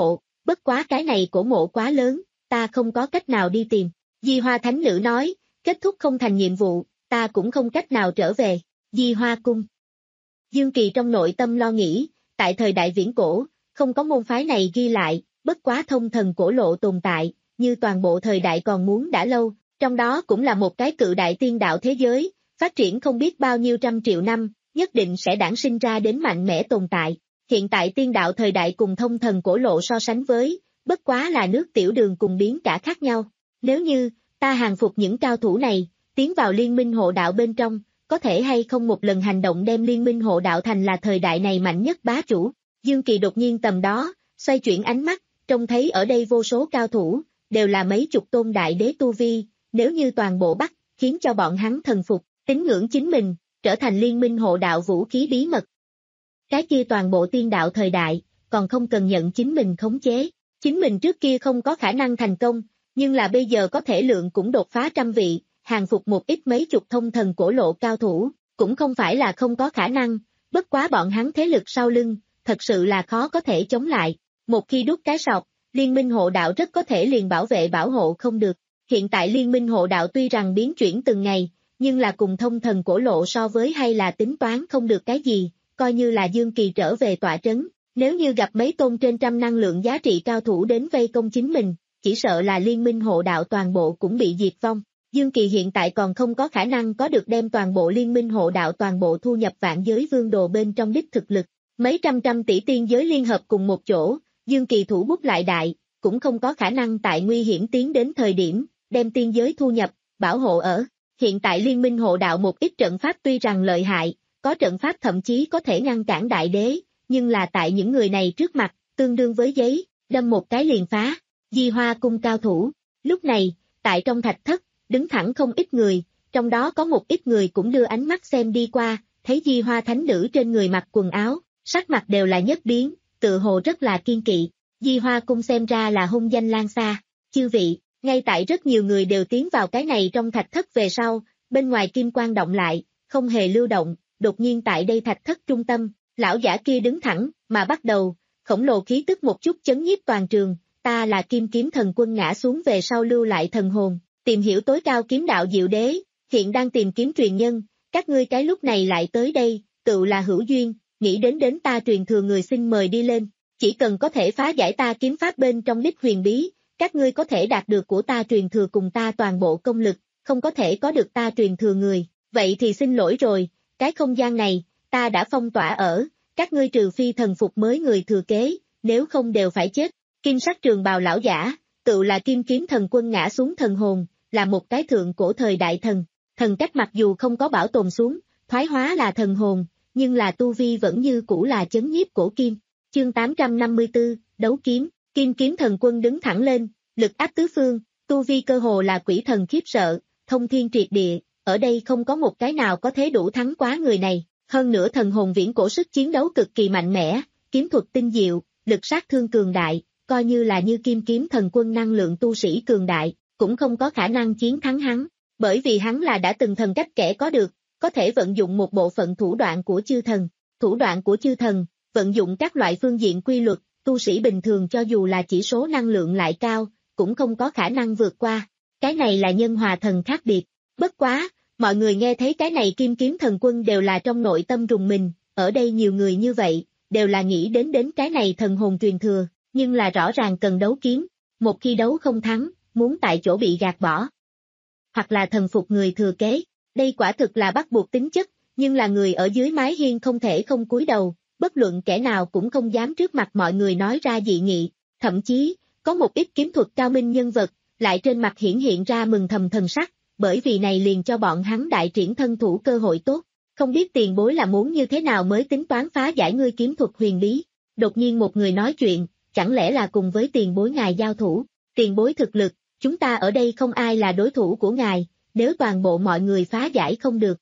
bất quá cái này cổ mộ quá lớn, ta không có cách nào đi tìm. Di Hoa Thánh Nữ nói, kết thúc không thành nhiệm vụ, ta cũng không cách nào trở về. Di Hoa Cung. Dương Kỳ trong nội tâm lo nghĩ, tại thời đại viễn cổ, không có môn phái này ghi lại, bất quá thông thần cổ lộ tồn tại, như toàn bộ thời đại còn muốn đã lâu, trong đó cũng là một cái cự đại tiên đạo thế giới, phát triển không biết bao nhiêu trăm triệu năm, nhất định sẽ đản sinh ra đến mạnh mẽ tồn tại. Hiện tại tiên đạo thời đại cùng thông thần cổ lộ so sánh với, bất quá là nước tiểu đường cùng biến cả khác nhau. Nếu như, ta hàng phục những cao thủ này, tiến vào liên minh hộ đạo bên trong, có thể hay không một lần hành động đem liên minh hộ đạo thành là thời đại này mạnh nhất bá chủ. Dương Kỳ đột nhiên tầm đó, xoay chuyển ánh mắt, trông thấy ở đây vô số cao thủ, đều là mấy chục tôn đại đế tu vi, nếu như toàn bộ bắt, khiến cho bọn hắn thần phục, tín ngưỡng chính mình, trở thành liên minh hộ đạo vũ khí bí mật. Cái kia toàn bộ tiên đạo thời đại, còn không cần nhận chính mình khống chế, chính mình trước kia không có khả năng thành công, nhưng là bây giờ có thể lượng cũng đột phá trăm vị, hàng phục một ít mấy chục thông thần cổ lộ cao thủ, cũng không phải là không có khả năng, bất quá bọn hắn thế lực sau lưng, thật sự là khó có thể chống lại. Một khi đút cái sọt, liên minh hộ đạo rất có thể liền bảo vệ bảo hộ không được. Hiện tại liên minh hộ đạo tuy rằng biến chuyển từng ngày, nhưng là cùng thông thần cổ lộ so với hay là tính toán không được cái gì, coi như là Dương Kỳ trở về tọa trấn, nếu như gặp mấy tôn trên trăm năng lượng giá trị cao thủ đến vây công chính mình, chỉ sợ là liên minh hộ đạo toàn bộ cũng bị diệt vong. Dương Kỳ hiện tại còn không có khả năng có được đem toàn bộ liên minh hộ đạo toàn bộ thu nhập vạn giới vương đồ bên trong đích thực lực. Mấy trăm trăm tỷ tiên giới liên hợp cùng một chỗ, Dương Kỳ thủ bút lại đại, cũng không có khả năng tại nguy hiểm tiến đến thời điểm, đem tiên giới thu nhập, bảo hộ ở. Hiện tại liên minh hộ đạo một ít trận pháp tuy rằng lợi hại, có trận pháp thậm chí có thể ngăn cản đại đế, nhưng là tại những người này trước mặt, tương đương với giấy, đâm một cái liền phá. Di Hoa Cung cao thủ. Lúc này, tại trong thạch thất, đứng thẳng không ít người, trong đó có một ít người cũng đưa ánh mắt xem đi qua, thấy Di Hoa Thánh Nữ trên người mặc quần áo, sắc mặt đều là nhất biến, tự hồ rất là kiên kỵ. Di Hoa Cung xem ra là hung danh lan xa. Chư vị, ngay tại rất nhiều người đều tiến vào cái này trong thạch thất về sau, bên ngoài kim quang động lại, không hề lưu động, đột nhiên tại đây thạch thất trung tâm, lão giả kia đứng thẳng, mà bắt đầu, khổng lồ khí tức một chút chấn nhiếp toàn trường, ta là Kim Kiếm Thần Quân ngã xuống về sau lưu lại thần hồn, tìm hiểu tối cao kiếm đạo diệu đế, hiện đang tìm kiếm truyền nhân, các ngươi cái lúc này lại tới đây, tự là hữu duyên, nghĩ đến đến ta truyền thừa người xin mời đi lên, chỉ cần có thể phá giải ta kiếm pháp bên trong đích huyền bí, các ngươi có thể đạt được của ta truyền thừa cùng ta toàn bộ công lực, không có thể có được ta truyền thừa người, vậy thì xin lỗi rồi, cái không gian này, ta đã phong tỏa ở, các ngươi trừ phi thần phục mới người thừa kế, nếu không đều phải chết. Kim sắc trường bào lão giả, tự là Kim Kiếm Thần Quân ngã xuống thần hồn, là một cái thượng cổ thời đại thần, thần cách mặc dù không có bảo tồn xuống, thoái hóa là thần hồn, nhưng là tu vi vẫn như cũ là chấn nhiếp cổ kim. Chương tám trăm năm mươi tư, đấu kiếm, Kim Kiếm Thần Quân đứng thẳng lên, lực áp tứ phương, tu vi cơ hồ là quỷ thần khiếp sợ, thông thiên triệt địa, ở đây không có một cái nào có thể đủ thắng quá người này, hơn nữa thần hồn viễn cổ sức chiến đấu cực kỳ mạnh mẽ, kiếm thuật tinh diệu, lực sát thương cường đại, coi như là như Kim Kiếm Thần Quân năng lượng tu sĩ cường đại, cũng không có khả năng chiến thắng hắn, bởi vì hắn là đã từng thần cách kẻ có được, có thể vận dụng một bộ phận thủ đoạn của chư thần, thủ đoạn của chư thần, vận dụng các loại phương diện quy luật, tu sĩ bình thường cho dù là chỉ số năng lượng lại cao, cũng không có khả năng vượt qua, cái này là nhân hòa thần khác biệt, bất quá, mọi người nghe thấy cái này Kim Kiếm Thần Quân đều là trong nội tâm rùng mình, ở đây nhiều người như vậy, đều là nghĩ đến đến cái này thần hồn truyền thừa, nhưng là rõ ràng cần đấu kiếm, một khi đấu không thắng, muốn tại chỗ bị gạt bỏ, hoặc là thần phục người thừa kế, đây quả thực là bắt buộc tính chất, nhưng là người ở dưới mái hiên không thể không cúi đầu, bất luận kẻ nào cũng không dám trước mặt mọi người nói ra dị nghị, thậm chí, có một ít kiếm thuật cao minh nhân vật, lại trên mặt hiển hiện ra mừng thầm thần sắc, bởi vì này liền cho bọn hắn đại triển thân thủ cơ hội tốt, không biết tiền bối là muốn như thế nào mới tính toán phá giải ngươi kiếm thuật huyền bí. Đột nhiên một người nói chuyện, chẳng lẽ là cùng với tiền bối ngài giao thủ, tiền bối thực lực, chúng ta ở đây không ai là đối thủ của ngài, nếu toàn bộ mọi người phá giải không được.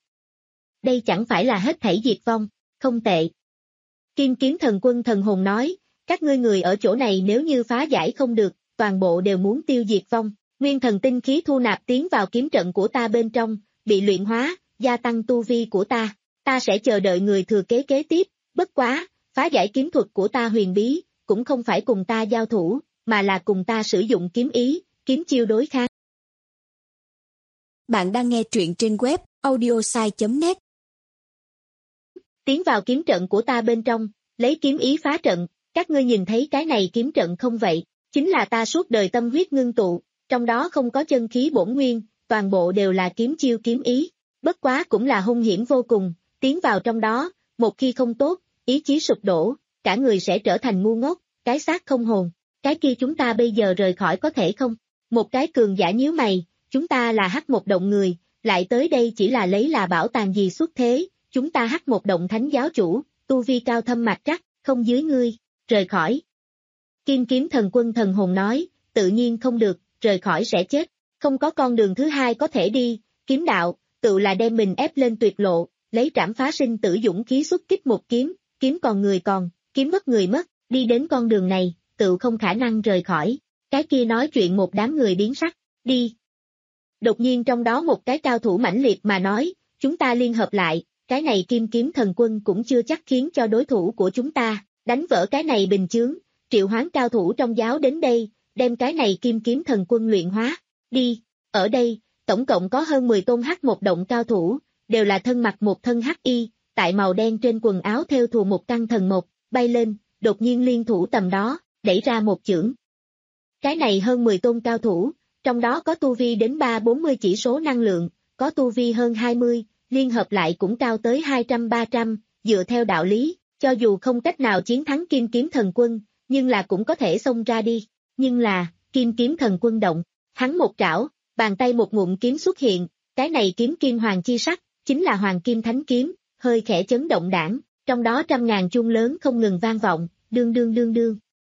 Đây chẳng phải là hết thảy diệt vong, không tệ. Kim Kiếm Thần Quân thần hồn nói, các ngươi người ở chỗ này nếu như phá giải không được, toàn bộ đều muốn tiêu diệt vong. Nguyên thần tinh khí thu nạp tiến vào kiếm trận của ta bên trong, bị luyện hóa, gia tăng tu vi của ta, ta sẽ chờ đợi người thừa kế kế tiếp, bất quá, phá giải kiếm thuật của ta huyền bí, cũng không phải cùng ta giao thủ, mà là cùng ta sử dụng kiếm ý, kiếm chiêu đối kháng. Bạn đang nghe truyện trên web audiosai chấm net. Tiến vào kiếm trận của ta bên trong, lấy kiếm ý phá trận, các ngươi nhìn thấy cái này kiếm trận không vậy? Chính là ta suốt đời tâm huyết ngưng tụ, trong đó không có chân khí bổn nguyên, toàn bộ đều là kiếm chiêu kiếm ý, bất quá cũng là hung hiểm vô cùng, tiến vào trong đó, một khi không tốt, ý chí sụp đổ, cả người sẽ trở thành ngu ngốc, cái xác không hồn, cái kia chúng ta bây giờ rời khỏi có thể không? Một cái cường giả nhíu mày, chúng ta là Hắc Một Động người, lại tới đây chỉ là lấy là bảo tàng gì xuất thế, chúng ta Hắc Một Động thánh giáo chủ, tu vi cao thâm mạch trắc, không dưới ngươi, rời khỏi. Kim Kiếm Thần Quân thần hồn nói, tự nhiên không được, rời khỏi sẽ chết, không có con đường thứ hai có thể đi, kiếm đạo, tự là đem mình ép lên tuyệt lộ, lấy trảm phá sinh tử dũng khí xuất kích một kiếm, kiếm còn người còn, kiếm mất người mất, đi đến con đường này, tự không khả năng rời khỏi, cái kia nói chuyện một đám người biến sắc, đi. Đột nhiên trong đó một cái cao thủ mãnh liệt mà nói, chúng ta liên hợp lại, cái này Kim Kiếm Thần Quân cũng chưa chắc khiến cho đối thủ của chúng ta, đánh vỡ cái này bình chướng, triệu hoán cao thủ trong giáo đến đây, đem cái này Kim Kiếm Thần Quân luyện hóa, đi, ở đây, tổng cộng có hơn mười tôn Hắc Một Động cao thủ, đều là thân mặc một thân hắc y, tại màu đen trên quần áo thêu thùa một căn thần mộc, bay lên, đột nhiên liên thủ tầm đó, đẩy ra một chưởng. Cái này hơn mười tôn cao thủ, trong đó có tu vi đến ba bốn mươi chỉ số năng lượng, có tu vi hơn hai mươi, liên hợp lại cũng cao tới hai trăm ba trăm, dựa theo đạo lý, cho dù không cách nào chiến thắng Kim Kiếm Thần Quân, nhưng là cũng có thể xông ra đi, nhưng là, Kim Kiếm Thần Quân động, hắn một trảo, bàn tay một ngụm kiếm xuất hiện, cái này kiếm kim hoàng chi sắc, chính là Hoàng Kim Thánh Kiếm, hơi khẽ chấn động đảng, trong đó trăm ngàn chuông lớn không ngừng vang vọng, đương đương đương đương.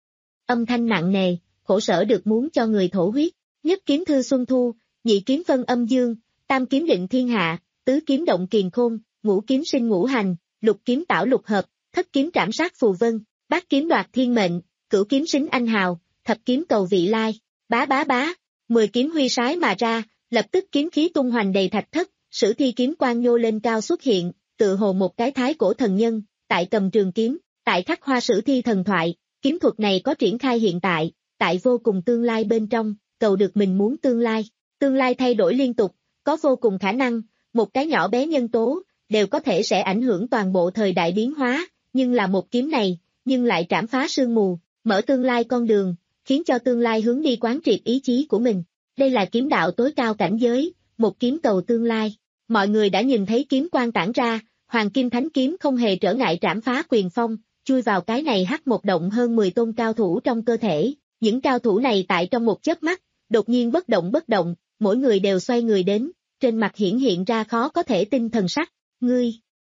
Âm thanh nặng nề, khổ sở được muốn cho người thổ huyết, nhất kiếm thư xuân thu, nhị kiếm phân âm dương, tam kiếm định thiên hạ, tứ kiếm động kiền khôn, ngũ kiếm sinh ngũ hành, lục kiếm tảo lục hợp, thất kiếm trảm sát phù vân, bát kiếm đoạt thiên mệnh, cửu kiếm xính anh hào, thập kiếm cầu vị lai, bá bá bá, mười kiếm huy sái mà ra, lập tức kiếm khí tung hoành đầy thạch thất, sử thi kiếm quang nhô lên cao xuất hiện, tự hồ một cái thái cổ thần nhân, tại cầm trường kiếm, tại khắc hoa sử thi thần thoại, kiếm thuật này có triển khai hiện tại, tại vô cùng tương lai bên trong, cầu được mình muốn tương lai, tương lai thay đổi liên tục, có vô cùng khả năng, một cái nhỏ bé nhân tố, đều có thể sẽ ảnh hưởng toàn bộ thời đại biến hóa, nhưng là một kiếm này, nhưng lại trảm phá sương mù, mở tương lai con đường, khiến cho tương lai hướng đi quán triệt ý chí của mình. Đây là kiếm đạo tối cao cảnh giới, một kiếm cầu tương lai. Mọi người đã nhìn thấy kiếm quang tản ra, Hoàng Kim Thánh Kiếm không hề trở ngại trảm phá quyền phong, chui vào cái này Hắc Một Động hơn mười tôn cao thủ trong cơ thể. Những cao thủ này tại trong một chớp mắt, đột nhiên bất động bất động, mỗi người đều xoay người đến, trên mặt hiển hiện ra khó có thể tin thần sắc, ngươi.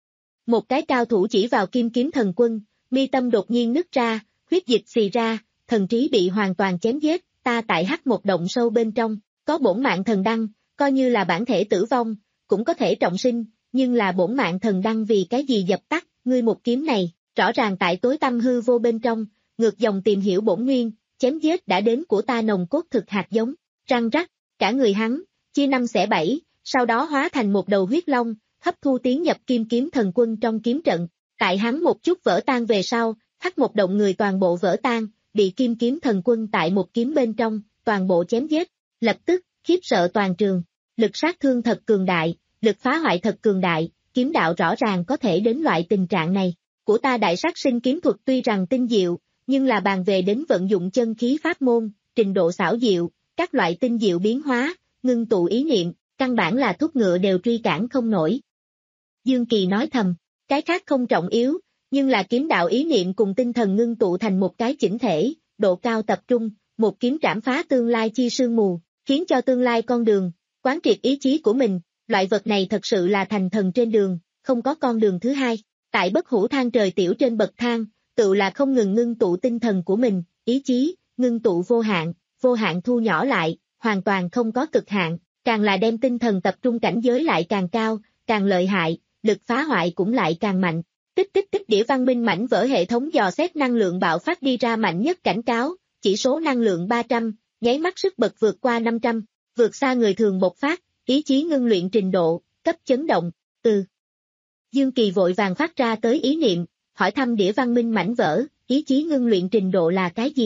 Một cái cao thủ chỉ vào Kim Kiếm Thần Quân, mi tâm đột nhiên nứt ra, huyết dịch xì ra, thần trí bị hoàn toàn chém giết, ta tại Hắc Một Động sâu bên trong, có bổn mạng thần đăng, coi như là bản thể tử vong, cũng có thể trọng sinh, nhưng là bổn mạng thần đăng vì cái gì dập tắt, ngươi một kiếm này, rõ ràng tại tối tăm hư vô bên trong, ngược dòng tìm hiểu bổn nguyên, chém giết đã đến của ta nồng cốt thực hạt giống, răng rắc, cả người hắn, chia năm xẻ bảy, sau đó hóa thành một đầu huyết long, hấp thu tiến nhập Kim Kiếm Thần Quân trong kiếm trận, tại hắn một chút vỡ tan về sau, Hắc Một Động người toàn bộ vỡ tan, bị Kim Kiếm Thần Quân tại một kiếm bên trong, toàn bộ chém giết, lập tức, khiếp sợ toàn trường, lực sát thương thật cường đại, lực phá hoại thật cường đại, kiếm đạo rõ ràng có thể đến loại tình trạng này, của ta đại sát sinh kiếm thuật tuy rằng tinh diệu, nhưng là bàn về đến vận dụng chân khí pháp môn, trình độ xảo diệu, các loại tinh diệu biến hóa, ngưng tụ ý niệm, căn bản là thúc ngựa đều truy cản không nổi. Dương Kỳ nói thầm, cái khác không trọng yếu, nhưng là kiếm đạo ý niệm cùng tinh thần ngưng tụ thành một cái chỉnh thể, độ cao tập trung, một kiếm trảm phá tương lai chi sương mù, khiến cho tương lai con đường, quán triệt ý chí của mình, loại vật này thật sự là thành thần trên đường, không có con đường thứ hai, tại bất hủ thang trời tiểu trên bậc thang, tự là không ngừng ngưng tụ tinh thần của mình, ý chí, ngưng tụ vô hạn, vô hạn thu nhỏ lại, hoàn toàn không có cực hạn, càng là đem tinh thần tập trung cảnh giới lại càng cao, càng lợi hại, lực phá hoại cũng lại càng mạnh. Tích tích tích đĩa văn minh mảnh vỡ hệ thống dò xét năng lượng bạo phát đi ra mạnh nhất cảnh cáo, chỉ số năng lượng ba trăm, nháy mắt sức bật vượt qua năm trăm, vượt xa người thường bộc phát, ý chí ngưng luyện trình độ, cấp chấn động, từ. Dương Kỳ vội vàng phát ra tới ý niệm, hỏi thăm đĩa văn minh mảnh vỡ, ý chí ngưng luyện trình độ là cái gì?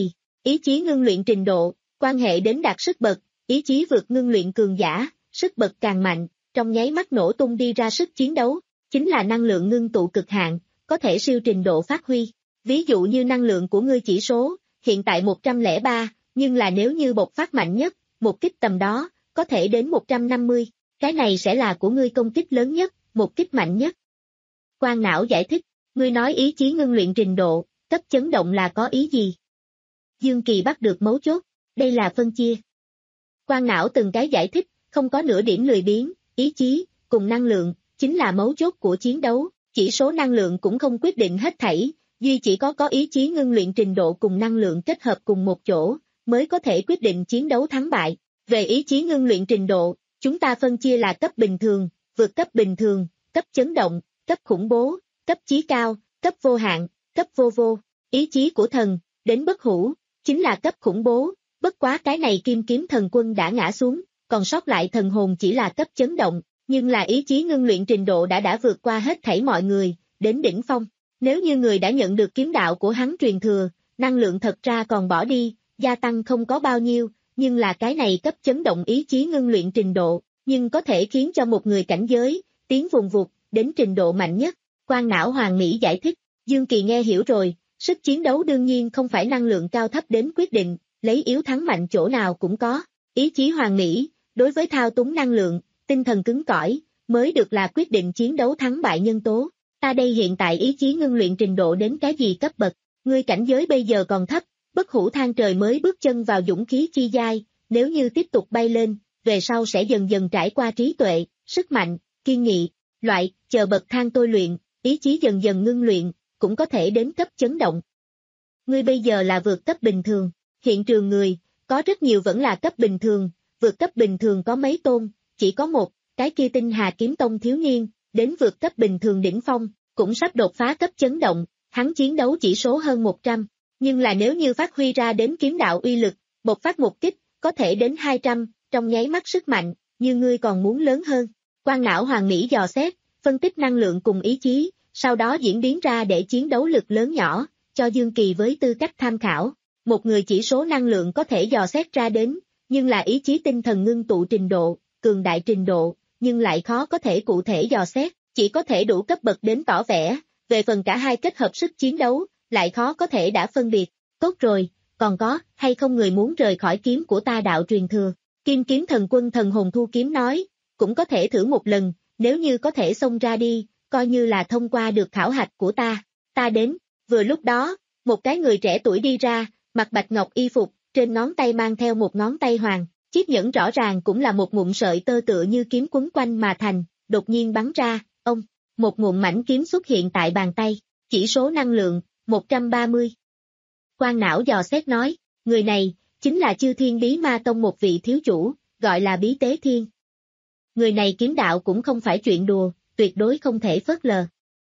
Ý chí ngưng luyện trình độ, quan hệ đến đạt sức bật, ý chí vượt ngưng luyện cường giả, sức bật càng mạnh, trong nháy mắt nổ tung đi ra sức chiến đấu, chính là năng lượng ngưng tụ cực hạn, có thể siêu trình độ phát huy. Ví dụ như năng lượng của ngươi chỉ số, hiện tại một trăm lẻ ba, nhưng là nếu như bộc phát mạnh nhất, một kích tầm đó, có thể đến một trăm năm mươi, cái này sẽ là của ngươi công kích lớn nhất, một kích mạnh nhất. Quang não giải thích, ngươi nói ý chí ngưng luyện trình độ, cấp chấn động là có ý gì? Dương Kỳ bắt được mấu chốt, đây là phân chia. Quang não từng cái giải thích, không có nửa điểm lười biếng, ý chí, cùng năng lượng, chính là mấu chốt của chiến đấu, chỉ số năng lượng cũng không quyết định hết thảy, duy chỉ có có ý chí ngưng luyện trình độ cùng năng lượng kết hợp cùng một chỗ, mới có thể quyết định chiến đấu thắng bại. Về ý chí ngưng luyện trình độ, chúng ta phân chia là cấp bình thường, vượt cấp bình thường, cấp chấn động, cấp khủng bố, cấp chí cao, cấp vô hạn, cấp vô vô. Ý chí của thần, đến bất hủ, chính là cấp khủng bố, bất quá cái này kim kiếm thần quân đã ngã xuống, còn sót lại thần hồn chỉ là cấp chấn động, nhưng là ý chí ngưng luyện trình độ đã đã vượt qua hết thảy mọi người, đến đỉnh phong. Nếu như người đã nhận được kiếm đạo của hắn truyền thừa, năng lượng thật ra còn bỏ đi, gia tăng không có bao nhiêu, nhưng là cái này cấp chấn động ý chí ngưng luyện trình độ, nhưng có thể khiến cho một người cảnh giới, tiến vùng vụt, đến trình độ mạnh nhất. Quang não Hoàng Mỹ giải thích, Dương Kỳ nghe hiểu rồi, sức chiến đấu đương nhiên không phải năng lượng cao thấp đến quyết định, lấy yếu thắng mạnh chỗ nào cũng có, ý chí Hoàng Mỹ, đối với thao túng năng lượng, tinh thần cứng cỏi, mới được là quyết định chiến đấu thắng bại nhân tố. Ta đây hiện tại ý chí ngưng luyện trình độ đến cái gì cấp bậc, ngươi cảnh giới bây giờ còn thấp, bất hủ thang trời mới bước chân vào dũng khí chi giai, nếu như tiếp tục bay lên, về sau sẽ dần dần trải qua trí tuệ, sức mạnh, kiên nghị, loại, chờ bậc thang tôi luyện, ý chí dần dần ngưng luyện, cũng có thể đến cấp chấn động. Ngươi bây giờ là vượt cấp bình thường, hiện trường người, có rất nhiều vẫn là cấp bình thường, vượt cấp bình thường có mấy tôn, chỉ có một, cái kia Tinh Hà Kiếm Tông thiếu niên, đến vượt cấp bình thường đỉnh phong, cũng sắp đột phá cấp chấn động, hắn chiến đấu chỉ số hơn một trăm, nhưng là nếu như phát huy ra đến kiếm đạo uy lực, bộc phát một kích, có thể đến hai trăm, trong nháy mắt sức mạnh, như ngươi còn muốn lớn hơn. Quang não Hoàng Mỹ dò xét, phân tích năng lượng cùng ý chí, sau đó diễn biến ra để chiến đấu lực lớn nhỏ, cho Dương Kỳ với tư cách tham khảo. Một người chỉ số năng lượng có thể dò xét ra đến, nhưng là ý chí tinh thần ngưng tụ trình độ, cường đại trình độ, nhưng lại khó có thể cụ thể dò xét, chỉ có thể đủ cấp bậc đến tỏ vẻ, về phần cả hai kết hợp sức chiến đấu, lại khó có thể đã phân biệt. Tốt rồi, còn có, hay không người muốn rời khỏi kiếm của ta đạo truyền thừa? Kim kiếm thần quân thần hồn thu kiếm nói, cũng có thể thử một lần, nếu như có thể xông ra đi, coi như là thông qua được khảo hạch của ta. Ta đến, vừa lúc đó, một cái người trẻ tuổi đi ra, mặc bạch ngọc y phục, trên ngón tay mang theo một ngón tay hoàng, chiếc nhẫn rõ ràng cũng là một ngụm sợi tơ tựa như kiếm quấn quanh mà thành, đột nhiên bắn ra, ông, một ngụm mảnh kiếm xuất hiện tại bàn tay, chỉ số năng lượng, một trăm ba mươi. Quang não dò xét nói, người này, chính là Chư Thiên Bí Ma Tông một vị thiếu chủ, gọi là Bí Tế Thiên. Người này kiếm đạo cũng không phải chuyện đùa, tuyệt đối không thể phớt lờ.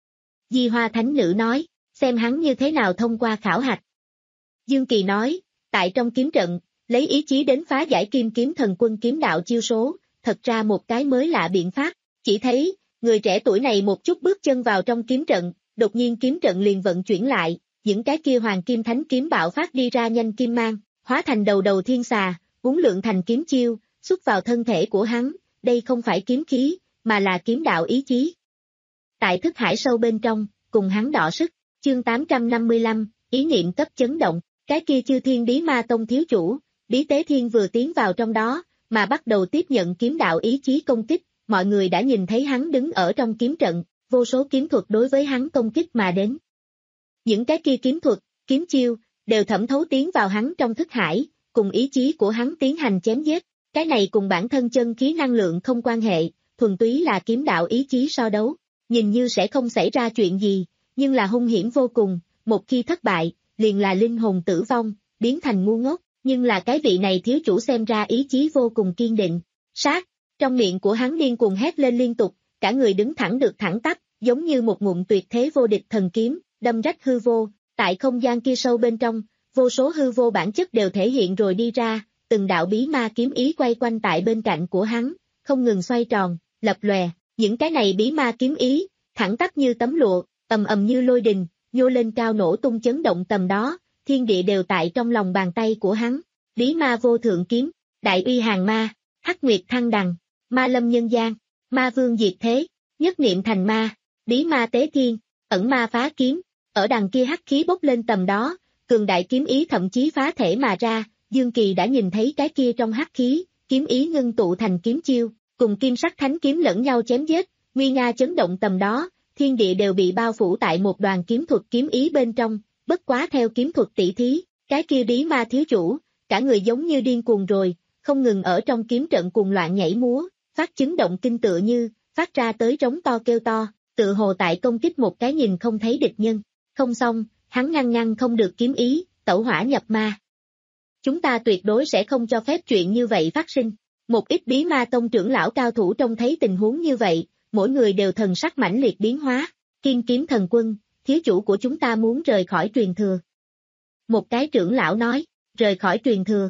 Di Hoa Thánh Nữ nói, xem hắn như thế nào thông qua khảo hạch. Dương Kỳ nói, tại trong kiếm trận, lấy ý chí đến phá giải kim kiếm thần quân kiếm đạo chiêu số, thật ra một cái mới lạ biện pháp, chỉ thấy, người trẻ tuổi này một chút bước chân vào trong kiếm trận, đột nhiên kiếm trận liền vận chuyển lại, những cái kia hoàng kim thánh kiếm bạo phát đi ra nhanh kim mang, hóa thành đầu đầu thiên xà, uốn lượn thành kiếm chiêu, xuất vào thân thể của hắn, đây không phải kiếm khí, mà là kiếm đạo ý chí. Tại thức hải sâu bên trong, cùng hắn đọ sức, chương tám trăm năm mươi lăm, ý niệm cấp chấn động, cái kia Chư Thiên Bí Ma Tông thiếu chủ, Bí Tế Thiên vừa tiến vào trong đó, mà bắt đầu tiếp nhận kiếm đạo ý chí công kích, mọi người đã nhìn thấy hắn đứng ở trong kiếm trận, vô số kiếm thuật đối với hắn công kích mà đến. Những cái kia kiếm thuật, kiếm chiêu, đều thẩm thấu tiến vào hắn trong thức hải, cùng ý chí của hắn tiến hành chém giết, cái này cùng bản thân chân khí năng lượng không quan hệ, thuần túy là kiếm đạo ý chí so đấu, nhìn như sẽ không xảy ra chuyện gì, nhưng là hung hiểm vô cùng, một khi thất bại, liền là linh hồn tử vong, biến thành ngu ngốc, nhưng là cái vị này thiếu chủ xem ra ý chí vô cùng kiên định, sát, trong miệng của hắn điên cuồng hét lên liên tục, cả người đứng thẳng được thẳng tắp, giống như một ngụm tuyệt thế vô địch thần kiếm, đâm rách hư vô, tại không gian kia sâu bên trong, vô số hư vô bản chất đều thể hiện rồi đi ra, từng đạo bí ma kiếm ý quay quanh tại bên cạnh của hắn, không ngừng xoay tròn, lập lòe, những cái này bí ma kiếm ý, thẳng tắp như tấm lụa, ầm ầm như lôi đình, nhô lên cao nổ tung chấn động tầm đó, thiên địa đều tại trong lòng bàn tay của hắn. Bí ma vô thượng kiếm, đại uy hàng ma, hắc nguyệt thăng đằng, ma lâm nhân gian, ma vương diệt thế, nhất niệm thành ma, bí ma tế thiên, ẩn ma phá kiếm, ở đằng kia hắc khí bốc lên tầm đó, cường đại kiếm ý thậm chí phá thể mà ra, Dương Kỳ đã nhìn thấy cái kia trong hắc khí, kiếm ý ngưng tụ thành kiếm chiêu, cùng kim sắc thánh kiếm lẫn nhau chém giết, nguy nga chấn động tầm đó, thiên địa đều bị bao phủ tại một đoàn kiếm thuật kiếm ý bên trong, bất quá theo kiếm thuật tỷ thí, cái kia bí ma thiếu chủ, cả người giống như điên cuồng rồi, không ngừng ở trong kiếm trận cuồng loạn nhảy múa, phát chấn động kinh tựa như, phát ra tới trống to kêu to, tự hồ tại công kích một cái nhìn không thấy địch nhân. Không xong, hắn ngăn ngăn không được kiếm ý, tẩu hỏa nhập ma. Chúng ta tuyệt đối sẽ không cho phép chuyện như vậy phát sinh. Một ít bí ma tông trưởng lão cao thủ trông thấy tình huống như vậy, mỗi người đều thần sắc mãnh liệt biến hóa. Kiên kiếm thần quân, thiếu chủ của chúng ta muốn rời khỏi truyền thừa. Một cái trưởng lão nói, rời khỏi truyền thừa.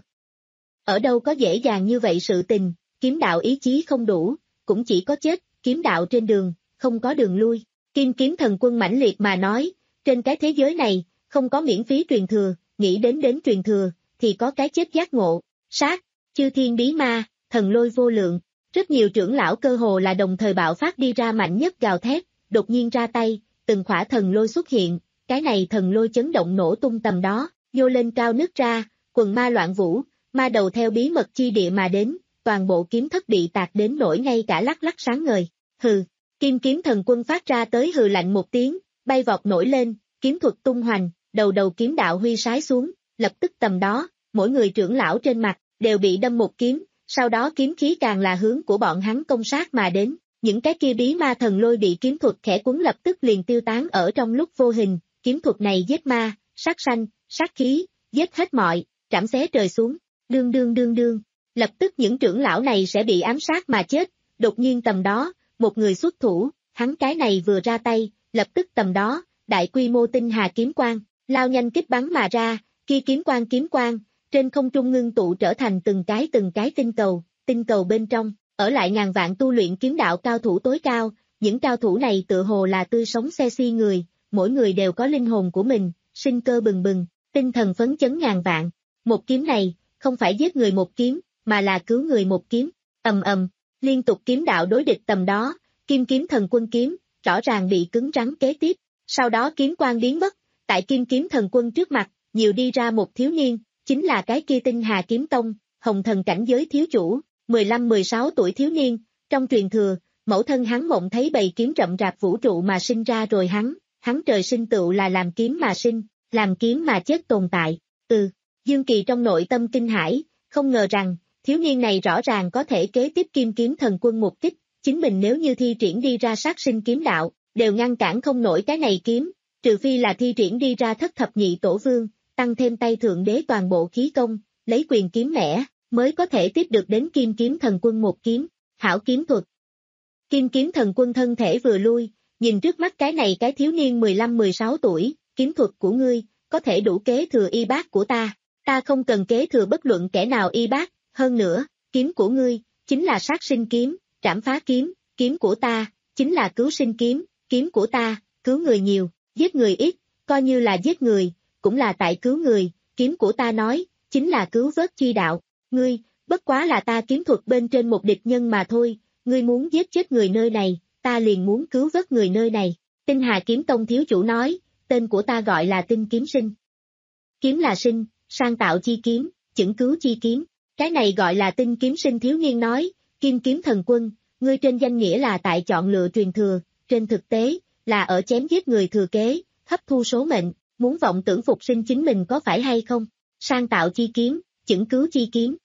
Ở đâu có dễ dàng như vậy sự tình, kiếm đạo ý chí không đủ, cũng chỉ có chết, kiếm đạo trên đường, không có đường lui. Kim kiếm thần quân mãnh liệt mà nói, trên cái thế giới này, không có miễn phí truyền thừa, nghĩ đến đến truyền thừa, thì có cái chết giác ngộ, sát, chư thiên bí ma, thần lôi vô lượng. Rất nhiều trưởng lão cơ hồ là đồng thời bạo phát đi ra mạnh nhất gào thét, đột nhiên ra tay, từng khỏa thần lôi xuất hiện, cái này thần lôi chấn động nổ tung tầm đó, nhô lên cao nứt ra, quần ma loạn vũ, ma đầu theo bí mật chi địa mà đến, toàn bộ kiếm thất bị tạc đến nổi ngay cả lắc lắc sáng ngời. Hừ, kim kiếm thần quân phát ra tới hừ lạnh một tiếng, bay vọt nổi lên, kiếm thuật tung hoành, đầu đầu kiếm đạo huy sái xuống, lập tức tầm đó, mỗi người trưởng lão trên mặt, đều bị đâm một kiếm, sau đó kiếm khí càng là hướng của bọn hắn công sát mà đến, những cái kia bí ma thần lôi bị kiếm thuật khẽ quấn lập tức liền tiêu tán ở trong lúc vô hình, kiếm thuật này giết ma, sát sanh, sát khí, giết hết mọi, trảm xé trời xuống, đương đương đương đương, lập tức những trưởng lão này sẽ bị ám sát mà chết, đột nhiên tầm đó, một người xuất thủ, hắn cái này vừa ra tay, lập tức tầm đó, đại quy mô tinh hà kiếm quang, lao nhanh kích bắn mà ra, kia kiếm quang kiếm quang, trên không trung ngưng tụ trở thành từng cái từng cái tinh cầu, tinh cầu bên trong, ở lại ngàn vạn tu luyện kiếm đạo cao thủ tối cao, những cao thủ này tự hồ là tươi sống xe si người, mỗi người đều có linh hồn của mình, sinh cơ bừng bừng, tinh thần phấn chấn ngàn vạn, một kiếm này, không phải giết người một kiếm, mà là cứu người một kiếm, ầm ầm, liên tục kiếm đạo đối địch tầm đó, kim kiếm thần quân kiếm, rõ ràng bị cứng rắn kế tiếp, sau đó kiếm quang biến mất, tại kim kiếm thần quân trước mặt, nhiều đi ra một thiếu niên, chính là cái kia tinh hà kiếm tông, hồng thần cảnh giới thiếu chủ, mười lăm mười sáu tuổi thiếu niên, trong truyền thừa, mẫu thân hắn mộng thấy bầy kiếm rậm rạp vũ trụ mà sinh ra rồi hắn, hắn trời sinh tựu là làm kiếm mà sinh, làm kiếm mà chết tồn tại, ừ, Dương Kỳ trong nội tâm kinh hãi, không ngờ rằng, thiếu niên này rõ ràng có thể kế tiếp kim kiếm thần quân một kích, chính mình nếu như thi triển đi ra sát sinh kiếm đạo, đều ngăn cản không nổi cái này kiếm, trừ phi là thi triển đi ra thất thập nhị tổ vương, tăng thêm tay thượng đế toàn bộ khí công, lấy quyền kiếm mẻ, mới có thể tiếp được đến kim kiếm thần quân một kiếm, hảo kiếm thuật. Kim kiếm thần quân thân thể vừa lui, nhìn trước mắt cái này cái thiếu niên mười lăm mười sáu tuổi, kiếm thuật của ngươi, có thể đủ kế thừa y bát của ta, ta không cần kế thừa bất luận kẻ nào y bát, hơn nữa, kiếm của ngươi, chính là sát sinh kiếm, trảm phá kiếm, kiếm của ta, chính là cứu sinh kiếm, kiếm của ta, cứu người nhiều, giết người ít, coi như là giết người, cũng là tại cứu người, kiếm của ta nói, chính là cứu vớt chi đạo, ngươi, bất quá là ta kiếm thuật bên trên một địch nhân mà thôi, ngươi muốn giết chết người nơi này, ta liền muốn cứu vớt người nơi này, tinh hà kiếm tông thiếu chủ nói, tên của ta gọi là tinh kiếm sinh. Kiếm là sinh, sang tạo chi kiếm, chững cứu chi kiếm, cái này gọi là tinh kiếm sinh thiếu niên nói, kim kiếm thần quân, ngươi trên danh nghĩa là tại chọn lựa truyền thừa, trên thực tế, là ở chém giết người thừa kế, hấp thu số mệnh, muốn vọng tưởng phục sinh chính mình có phải hay không, sang tạo chi kiếm, chững cứu chi kiếm.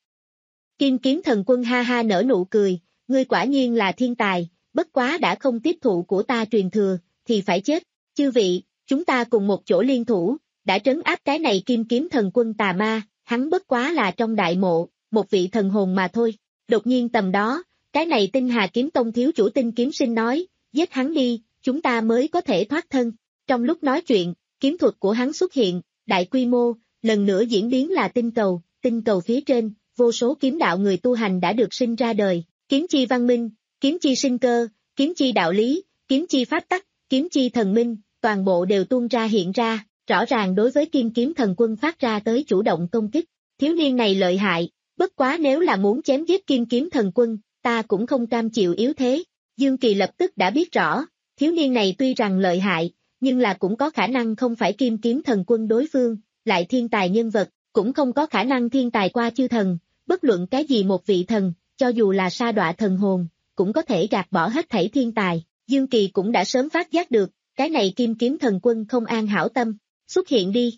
Kim kiếm thần quân ha ha nở nụ cười, ngươi quả nhiên là thiên tài, bất quá đã không tiếp thụ của ta truyền thừa, thì phải chết, chư vị, chúng ta cùng một chỗ liên thủ, đã trấn áp cái này kim kiếm thần quân tà ma, hắn bất quá là trong đại mộ, một vị thần hồn mà thôi, đột nhiên tầm đó, cái này tinh hà kiếm tông thiếu chủ tinh kiếm sinh nói, giết hắn đi, chúng ta mới có thể thoát thân, trong lúc nói chuyện, kiếm thuật của hắn xuất hiện, đại quy mô, lần nữa diễn biến là tinh cầu, tinh cầu phía trên, vô số kiếm đạo người tu hành đã được sinh ra đời, kiếm chi văn minh, kiếm chi sinh cơ, kiếm chi đạo lý, kiếm chi pháp tắc, kiếm chi thần minh, toàn bộ đều tuôn ra hiện ra, rõ ràng đối với Kim Kiếm Thần Quân phát ra tới chủ động công kích. Thiếu niên này lợi hại, bất quá nếu là muốn chém giết Kim Kiếm Thần Quân, ta cũng không cam chịu yếu thế. Dương Kỳ lập tức đã biết rõ, thiếu niên này tuy rằng lợi hại, nhưng là cũng có khả năng không phải Kim Kiếm Thần Quân đối phương, lại thiên tài nhân vật, cũng không có khả năng thiên tài qua chư thần, bất luận cái gì một vị thần, cho dù là sa đọa thần hồn, cũng có thể gạt bỏ hết thảy thiên tài. Dương Kỳ cũng đã sớm phát giác được, cái này Kim Kiếm Thần Quân không an hảo tâm, xuất hiện đi.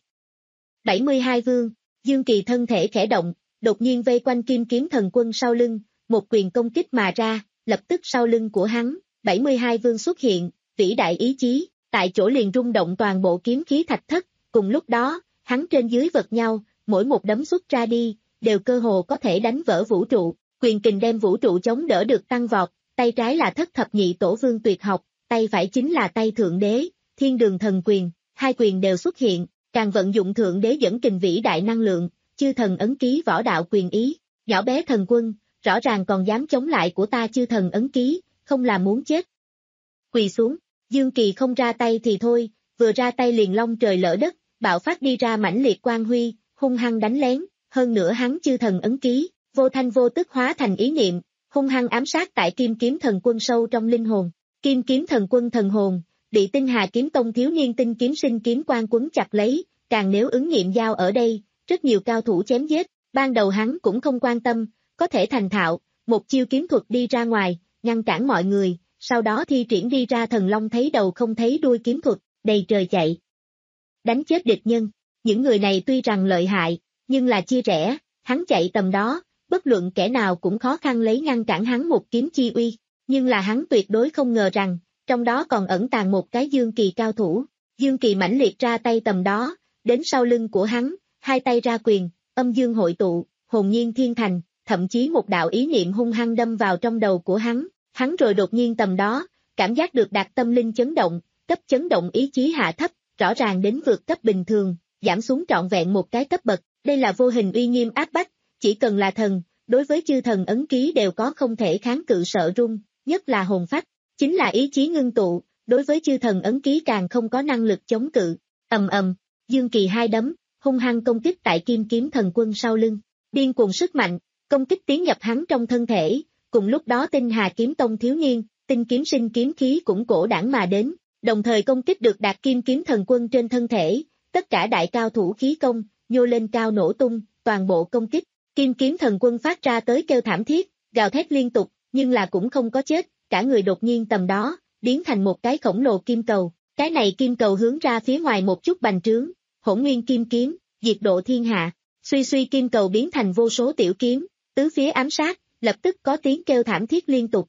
bảy mươi hai Vương, Dương Kỳ thân thể khẽ động, đột nhiên vây quanh Kim Kiếm Thần Quân sau lưng, một quyền công kích mà ra, lập tức sau lưng của hắn, bảy mươi hai Vương xuất hiện, vĩ đại ý chí, tại chỗ liền rung động toàn bộ kiếm khí thạch thất, cùng lúc đó, hắn trên dưới vật nhau, mỗi một đấm xuất ra đi, đều cơ hồ có thể đánh vỡ vũ trụ, quyền kình đem vũ trụ chống đỡ được tăng vọt, tay trái là thất thập nhị tổ vương tuyệt học, tay phải chính là tay thượng đế, thiên đường thần quyền, hai quyền đều xuất hiện, càng vận dụng thượng đế dẫn kình vĩ đại năng lượng, chư thần ấn ký võ đạo quyền ý, nhỏ bé thần quân, rõ ràng còn dám chống lại của ta chư thần ấn ký, không là muốn chết. Quỳ xuống, Dương Kỳ không ra tay thì thôi, vừa ra tay liền long trời lỡ đất, bạo phát đi ra mãnh liệt quang huy, hung hăng đánh lén, hơn nữa hắn chư thần ấn ký, vô thanh vô tức hóa thành ý niệm, hung hăng ám sát tại Kim Kiếm Thần Quân sâu trong linh hồn. Kim Kiếm Thần Quân thần hồn, bị Tinh Hà Kiếm Tông thiếu niên tinh kiếm sinh kiếm quan quấn chặt lấy, càng nếu ứng nghiệm giao ở đây, rất nhiều cao thủ chém giết, ban đầu hắn cũng không quan tâm, có thể thành thạo, một chiêu kiếm thuật đi ra ngoài, ngăn cản mọi người, sau đó thi triển đi ra thần long thấy đầu không thấy đuôi kiếm thuật, đầy trời chạy. Đánh chết địch nhân, những người này tuy rằng lợi hại, nhưng là chia rẽ, hắn chạy tầm đó, bất luận kẻ nào cũng khó khăn lấy ngăn cản hắn một kiếm chi uy, nhưng là hắn tuyệt đối không ngờ rằng, trong đó còn ẩn tàng một cái Dương Kỳ cao thủ. Dương Kỳ mãnh liệt ra tay tầm đó, đến sau lưng của hắn, hai tay ra quyền, âm dương hội tụ, hồn nhiên thiên thành, thậm chí một đạo ý niệm hung hăng đâm vào trong đầu của hắn, hắn rồi đột nhiên tầm đó, cảm giác được đạt tâm linh chấn động, cấp chấn động ý chí hạ thấp, rõ ràng đến vượt cấp bình thường, giảm xuống trọn vẹn một cái cấp bậc, đây là vô hình uy nghiêm áp bách, chỉ cần là thần, đối với chư thần ấn ký đều có không thể kháng cự sợ run, nhất là hồn phách, chính là ý chí ngưng tụ, đối với chư thần ấn ký càng không có năng lực chống cự, ầm ầm, Dương Kỳ hai đấm, hung hăng công kích tại Kim Kiếm Thần Quân sau lưng, điên cuồng sức mạnh, công kích tiến nhập hắn trong thân thể, cùng lúc đó Tinh Hà Kiếm Tông thiếu niên, tinh kiếm sinh kiếm khí cũng cổ đảng mà đến, đồng thời công kích được đạt Kim Kiếm Thần Quân trên thân thể, tất cả đại cao thủ khí công, nhô lên cao nổ tung, toàn bộ công kích, Kim Kiếm Thần Quân phát ra tới kêu thảm thiết, gào thét liên tục, nhưng là cũng không có chết, cả người đột nhiên tầm đó, biến thành một cái khổng lồ kim cầu, cái này kim cầu hướng ra phía ngoài một chút bành trướng, hỗn nguyên kim kiếm, diệt độ thiên hạ, suy suy kim cầu biến thành vô số tiểu kiếm, tứ phía ám sát, lập tức có tiếng kêu thảm thiết liên tục.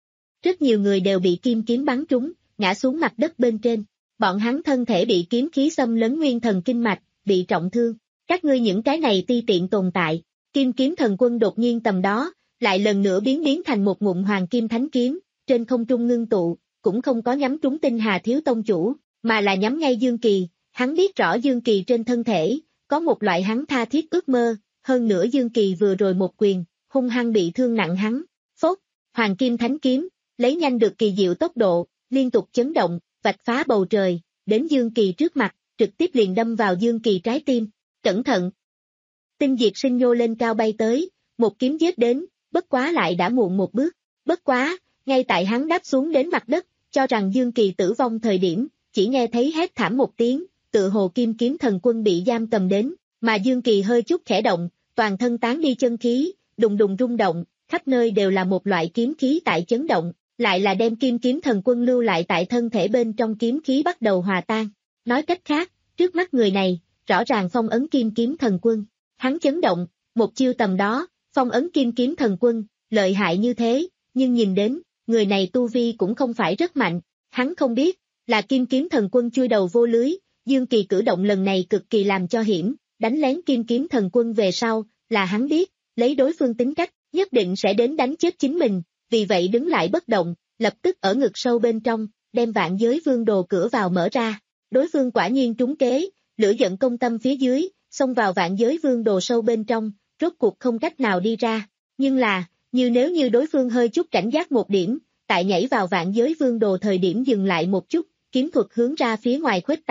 Rất nhiều người đều bị kim kiếm bắn trúng, ngã xuống mặt đất bên trên, bọn hắn thân thể bị kiếm khí xâm lấn nguyên thần kinh mạch, bị trọng thương, các ngươi những cái này ti tiện tồn tại, Kim Kiếm Thần Quân đột nhiên tầm đó, lại lần nữa biến biến thành một ngụm hoàng kim thánh kiếm, trên không trung ngưng tụ, cũng không có nhắm trúng Tinh Hà thiếu tông chủ, mà là nhắm ngay Dương Kỳ, hắn biết rõ Dương Kỳ trên thân thể, có một loại hắn tha thiết ước mơ, hơn nữa Dương Kỳ vừa rồi một quyền, hung hăng bị thương nặng hắn, phốt, hoàng kim thánh kiếm, lấy nhanh được kỳ diệu tốc độ, liên tục chấn động, vạch phá bầu trời, đến Dương Kỳ trước mặt, trực tiếp liền đâm vào Dương Kỳ trái tim, cẩn thận. Tinh Diệt Sinh nhô lên cao bay tới, một kiếm giết đến, bất quá lại đã muộn một bước, bất quá, ngay tại hắn đáp xuống đến mặt đất, cho rằng Dương Kỳ tử vong thời điểm, chỉ nghe thấy hét thảm một tiếng, tự hồ Kim Kiếm Thần Quân bị giam cầm đến, mà Dương Kỳ hơi chút khẽ động, toàn thân tán đi chân khí, đùng đùng rung động, khắp nơi đều là một loại kiếm khí tại chấn động, lại là đem Kim Kiếm Thần Quân lưu lại tại thân thể bên trong kiếm khí bắt đầu hòa tan. Nói cách khác, trước mắt người này, rõ ràng phong ấn Kim Kiếm Thần Quân, hắn chấn động, một chiêu tầm đó, phong ấn Kim Kiếm Thần Quân, lợi hại như thế, nhưng nhìn đến, người này tu vi cũng không phải rất mạnh, hắn không biết, là Kim Kiếm Thần Quân chui đầu vô lưới, Dương Kỳ cử động lần này cực kỳ làm cho hiểm, đánh lén Kim Kiếm Thần Quân về sau, là hắn biết, lấy đối phương tính cách, nhất định sẽ đến đánh chết chính mình, vì vậy đứng lại bất động, lập tức ở ngực sâu bên trong, đem Vạn Giới Vương Đồ cửa vào mở ra, đối phương quả nhiên trúng kế, lửa giận công tâm phía dưới, xông vào Vạn Giới Vương Đồ sâu bên trong, rốt cuộc không cách nào đi ra, nhưng là, như nếu như đối phương hơi chút cảnh giác một điểm, tại nhảy vào Vạn Giới Vương Đồ thời điểm dừng lại một chút, kiếm thuật hướng ra phía ngoài khuếch tán,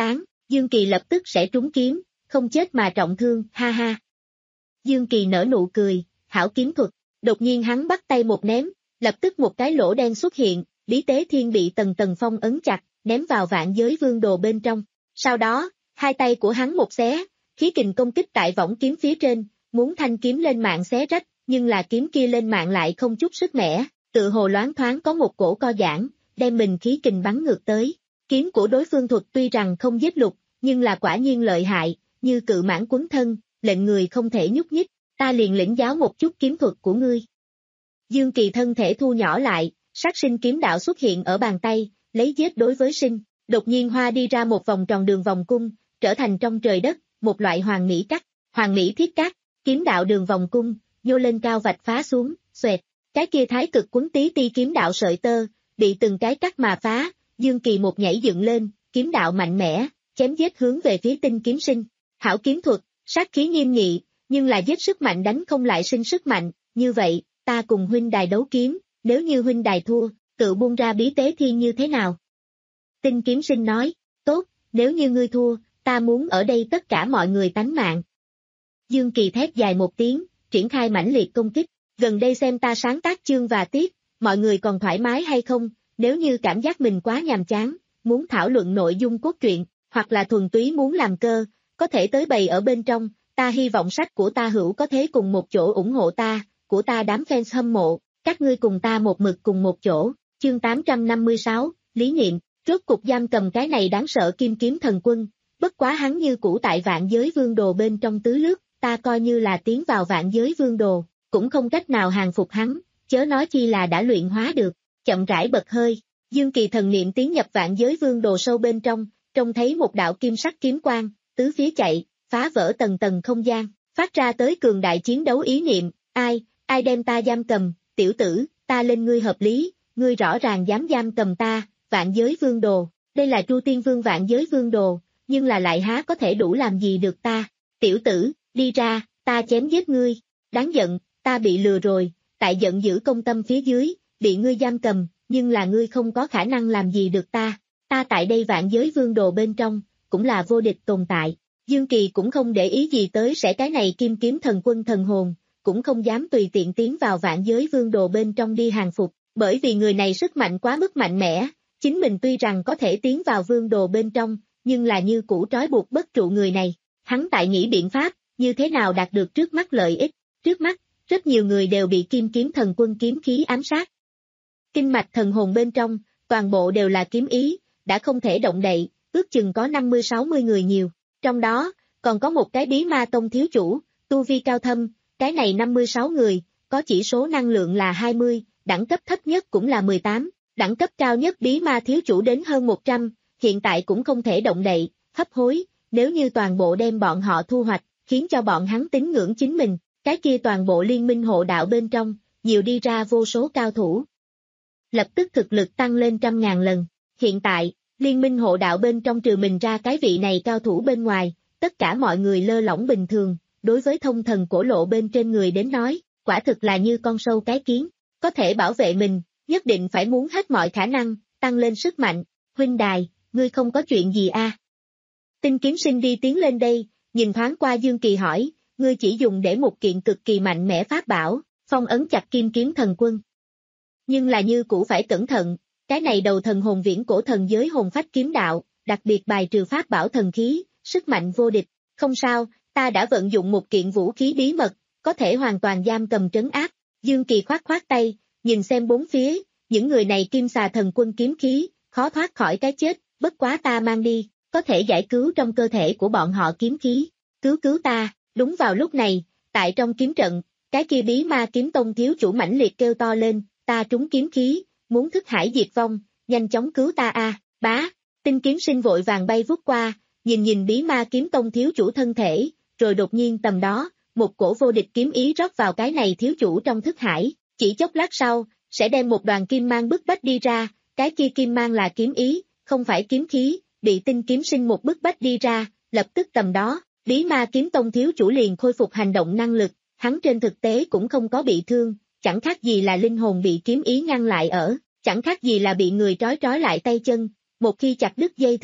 Dương Kỳ lập tức sẽ trúng kiếm, không chết mà trọng thương, ha ha. Dương Kỳ nở nụ cười, hảo kiếm thuật, đột nhiên hắn bắt tay một ném, lập tức một cái lỗ đen xuất hiện, Lý Tế Thiên bị tầng tầng phong ấn chặt, ném vào vạn giới vương đồ bên trong. Sau đó, hai tay của hắn một xé, khí kình công kích tại võng kiếm phía trên, muốn thanh kiếm lên mạng xé rách, nhưng là kiếm kia lên mạng lại không chút sức mẻ, tự hồ loáng thoáng có một cổ co giãn, đem mình khí kình bắn ngược tới. Kiếm của đối phương thuật tuy rằng không giết lục, nhưng là quả nhiên lợi hại, như cự mãng quấn thân, lệnh người không thể nhúc nhích, ta liền lĩnh giáo một chút kiếm thuật của ngươi. Dương Kỳ thân thể thu nhỏ lại, sát sinh kiếm đạo xuất hiện ở bàn tay, lấy giết đối với sinh, đột nhiên hoa đi ra một vòng tròn đường vòng cung, trở thành trong trời đất, một loại hoàng mỹ cắt, hoàng mỹ thiết cắt, kiếm đạo đường vòng cung, nhô lên cao vạch phá xuống, xoẹt, cái kia thái cực quấn tí ti kiếm đạo sợi tơ, bị từng cái cắt mà phá, Dương Kỳ một nhảy dựng lên, kiếm đạo mạnh mẽ, chém giết hướng về phía Tinh Kiếm Sinh. Hảo kiếm thuật, sát khí nghiêm nghị, nhưng là giết sức mạnh đánh không lại sinh sức mạnh, như vậy, ta cùng huynh đài đấu kiếm, nếu như huynh đài thua, tự buông ra Bí Tế Thiên như thế nào? Tinh Kiếm Sinh nói, tốt, nếu như ngươi thua, ta muốn ở đây tất cả mọi người tánh mạng. Dương Kỳ thét dài một tiếng, triển khai mãnh liệt công kích, gần đây xem ta sáng tác chương và tiết, mọi người còn thoải mái hay không, nếu như cảm giác mình quá nhàm chán, muốn thảo luận nội dung cốt truyện, hoặc là thuần túy muốn làm cơ, có thể tới bày ở bên trong, ta hy vọng sách của ta hữu có thế cùng một chỗ ủng hộ ta, của ta đám fans hâm mộ, các ngươi cùng ta một mực cùng một chỗ, chương tám trăm năm mươi sáu, lý niệm, rốt cục giam cầm cái này đáng sợ kim kiếm thần quân, bất quá hắn như cũ tại vạn giới vương đồ bên trong tứ lướt, ta coi như là tiến vào vạn giới vương đồ, cũng không cách nào hàng phục hắn, chớ nói chi là đã luyện hóa được, chậm rãi bật hơi, Dương Kỳ thần niệm tiến nhập vạn giới vương đồ sâu bên trong, trông thấy một đạo kim sắc kiếm quang, tứ phía chạy, phá vỡ tầng tầng không gian, phát ra tới cường đại chiến đấu ý niệm, ai, ai đem ta giam cầm, tiểu tử, ta lên ngươi hợp lý, ngươi rõ ràng dám giam cầm ta, vạn giới vương đồ, đây là Tru Tiên Vương vạn giới vương đồ, nhưng là lại há có thể đủ làm gì được ta, tiểu tử, đi ra, ta chém giết ngươi, đáng giận, ta bị lừa rồi, tại giận dữ công tâm phía dưới, bị ngươi giam cầm, nhưng là ngươi không có khả năng làm gì được ta, ta tại đây vạn giới vương đồ bên trong, cũng là vô địch tồn tại. Dương Kỳ cũng không để ý gì tới sẽ cái này kim kiếm thần quân thần hồn, cũng không dám tùy tiện tiến vào vạn giới vương đồ bên trong đi hàng phục, bởi vì người này sức mạnh quá mức mạnh mẽ, chính mình tuy rằng có thể tiến vào vương đồ bên trong, nhưng là như cũ trói buộc bất trụ người này, hắn tại nghĩ biện pháp, như thế nào đạt được trước mắt lợi ích, trước mắt, rất nhiều người đều bị kim kiếm thần quân kiếm khí ám sát. Kinh mạch thần hồn bên trong, toàn bộ đều là kiếm ý, đã không thể động đậy, ước chừng có năm mươi sáu mươi người nhiều. Trong đó, còn có một cái bí ma tông thiếu chủ, tu vi cao thâm, cái này năm mươi sáu người, có chỉ số năng lượng là hai mươi, đẳng cấp thấp nhất cũng là mười tám, đẳng cấp cao nhất bí ma thiếu chủ đến hơn một trăm, hiện tại cũng không thể động đậy, hấp hối, nếu như toàn bộ đem bọn họ thu hoạch, khiến cho bọn hắn tín ngưỡng chính mình, cái kia toàn bộ liên minh hộ đạo bên trong, nhiều đi ra vô số cao thủ. Lập tức thực lực tăng lên trăm ngàn lần, hiện tại, liên minh hộ đạo bên trong trừ mình ra cái vị này cao thủ bên ngoài, tất cả mọi người lơ lỏng bình thường, đối với thông thần cổ lộ bên trên người đến nói, quả thực là như con sâu cái kiến, có thể bảo vệ mình, nhất định phải muốn hết mọi khả năng, tăng lên sức mạnh, huynh đài, ngươi không có chuyện gì a? À? Tinh Kiếm Sinh đi tiến lên đây, nhìn thoáng qua Dương Kỳ hỏi, ngươi chỉ dùng để một kiện cực kỳ mạnh mẽ pháp bảo, phong ấn chặt kim kiếm thần quân. Nhưng là như cũ phải cẩn thận, cái này đầu thần hồn viễn cổ thần giới hồn phách kiếm đạo, đặc biệt bài trừ pháp bảo thần khí, sức mạnh vô địch, không sao, ta đã vận dụng một kiện vũ khí bí mật, có thể hoàn toàn giam cầm trấn áp. Dương Kỳ khoát khoát tay, nhìn xem bốn phía, những người này kim xà thần quân kiếm khí, khó thoát khỏi cái chết, bất quá ta mang đi, có thể giải cứu trong cơ thể của bọn họ kiếm khí, cứu cứu ta. Đúng vào lúc này, tại trong kiếm trận, cái kia bí ma kiếm tông thiếu chủ mãnh liệt kêu to lên, ta trúng kiếm khí, muốn thức hải diệt vong, nhanh chóng cứu ta a, à. Bá, Tinh Kiếm Sinh vội vàng bay vút qua, nhìn nhìn bí ma kiếm tông thiếu chủ thân thể, rồi đột nhiên tầm đó, một cổ vô địch kiếm ý rót vào cái này thiếu chủ trong thức hải, chỉ chốc lát sau, sẽ đem một đoàn kim mang bức bách đi ra, cái kia kim mang là kiếm ý, không phải kiếm khí, bị Tinh Kiếm Sinh một bức bách đi ra, lập tức tầm đó, bí ma kiếm tông thiếu chủ liền khôi phục hành động năng lực, hắn trên thực tế cũng không có bị thương, chẳng khác gì là linh hồn bị kiếm ý ngăn lại ở, chẳng khác gì là bị người trói trói lại tay chân, một khi chặt đứt dây thừng,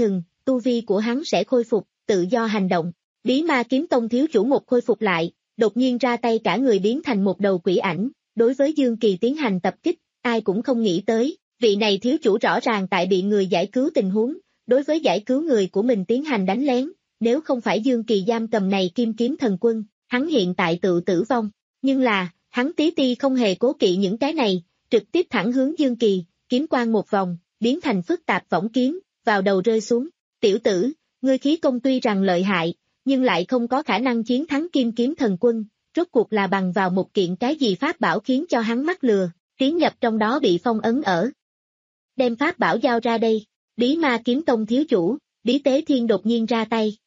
tu vi của hắn sẽ khôi phục, tự do hành động. Bí Ma Kiếm Tông thiếu chủ một khôi phục lại, đột nhiên ra tay cả người biến thành một đầu quỷ ảnh, đối với Dương Kỳ tiến hành tập kích, ai cũng không nghĩ tới, vị này thiếu chủ rõ ràng tại bị người giải cứu tình huống, đối với giải cứu người của mình tiến hành đánh lén, nếu không phải Dương Kỳ giam cầm này Kim Kiếm Thần Quân, hắn hiện tại tự tử vong, nhưng là, hắn tí ti không hề cố kỵ những cái này, trực tiếp thẳng hướng Dương Kỳ, kiếm quang một vòng, biến thành phức tạp võng kiếm, vào đầu rơi xuống, tiểu tử, ngươi khí công tuy rằng lợi hại, nhưng lại không có khả năng chiến thắng Kim Kiếm Thần Quân, rốt cuộc là bằng vào một kiện cái gì pháp bảo khiến cho hắn mắc lừa, tiến nhập trong đó bị phong ấn ở. Đem pháp bảo giao ra đây, Bí Ma Kiếm Tông thiếu chủ, Bí Tế Thiên đột nhiên ra tay.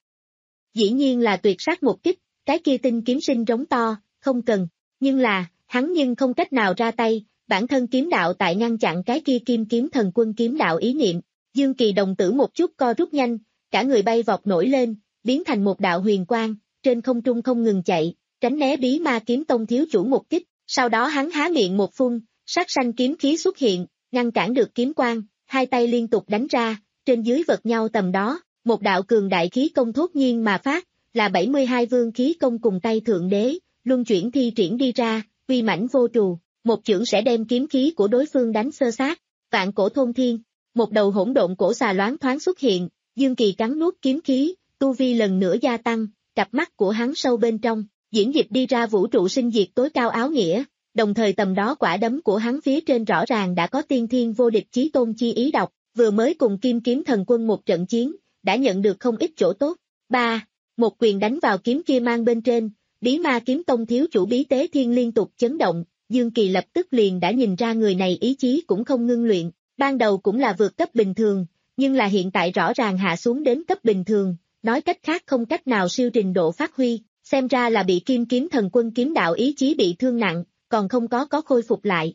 Dĩ nhiên là tuyệt sát một kích, cái kia tinh kiếm sinh rống to, không cần, nhưng là, hắn nhưng không cách nào ra tay, bản thân kiếm đạo tại ngăn chặn cái kia Kim Kiếm Thần Quân kiếm đạo ý niệm, Dương Kỳ đồng tử một chút co rút nhanh, cả người bay vọt nổi lên, biến thành một đạo huyền quang, trên không trung không ngừng chạy, tránh né Bí Ma Kiếm Tông thiếu chủ một kích, sau đó hắn há miệng một phun, sát sanh kiếm khí xuất hiện, ngăn cản được kiếm quang, hai tay liên tục đánh ra, trên dưới vật nhau tầm đó, một đạo cường đại khí công thốt nhiên mà phát, là bảy mươi hai vương khí công cùng tay thượng đế, luân chuyển thi triển đi ra, uy mãnh vô trù, một chưởng sẽ đem kiếm khí của đối phương đánh xơ xác, vạn cổ thôn thiên, một đầu hỗn độn cổ xà loáng thoáng xuất hiện, Dương Kỳ cắn nuốt kiếm khí, tu vi lần nữa gia tăng, cặp mắt của hắn sâu bên trong, diễn dịch đi ra vũ trụ sinh diệt tối cao áo nghĩa, đồng thời tầm đó quả đấm của hắn phía trên rõ ràng đã có tiên thiên vô địch chí tôn chi ý độc, vừa mới cùng Kim Kiếm Thần Quân một trận chiến, đã nhận được không ít chỗ tốt. ba. Một quyền đánh vào kiếm kia mang bên trên, Bí Ma Kiếm Tông thiếu chủ Bí Tế Thiên liên tục chấn động, Dương Kỳ lập tức liền đã nhìn ra người này ý chí cũng không ngưng luyện, ban đầu cũng là vượt cấp bình thường, nhưng là hiện tại rõ ràng hạ xuống đến cấp bình thường, nói cách khác không cách nào siêu trình độ phát huy, xem ra là bị Kim Kiếm Thần Quân kiếm đạo ý chí bị thương nặng, còn không có có khôi phục lại.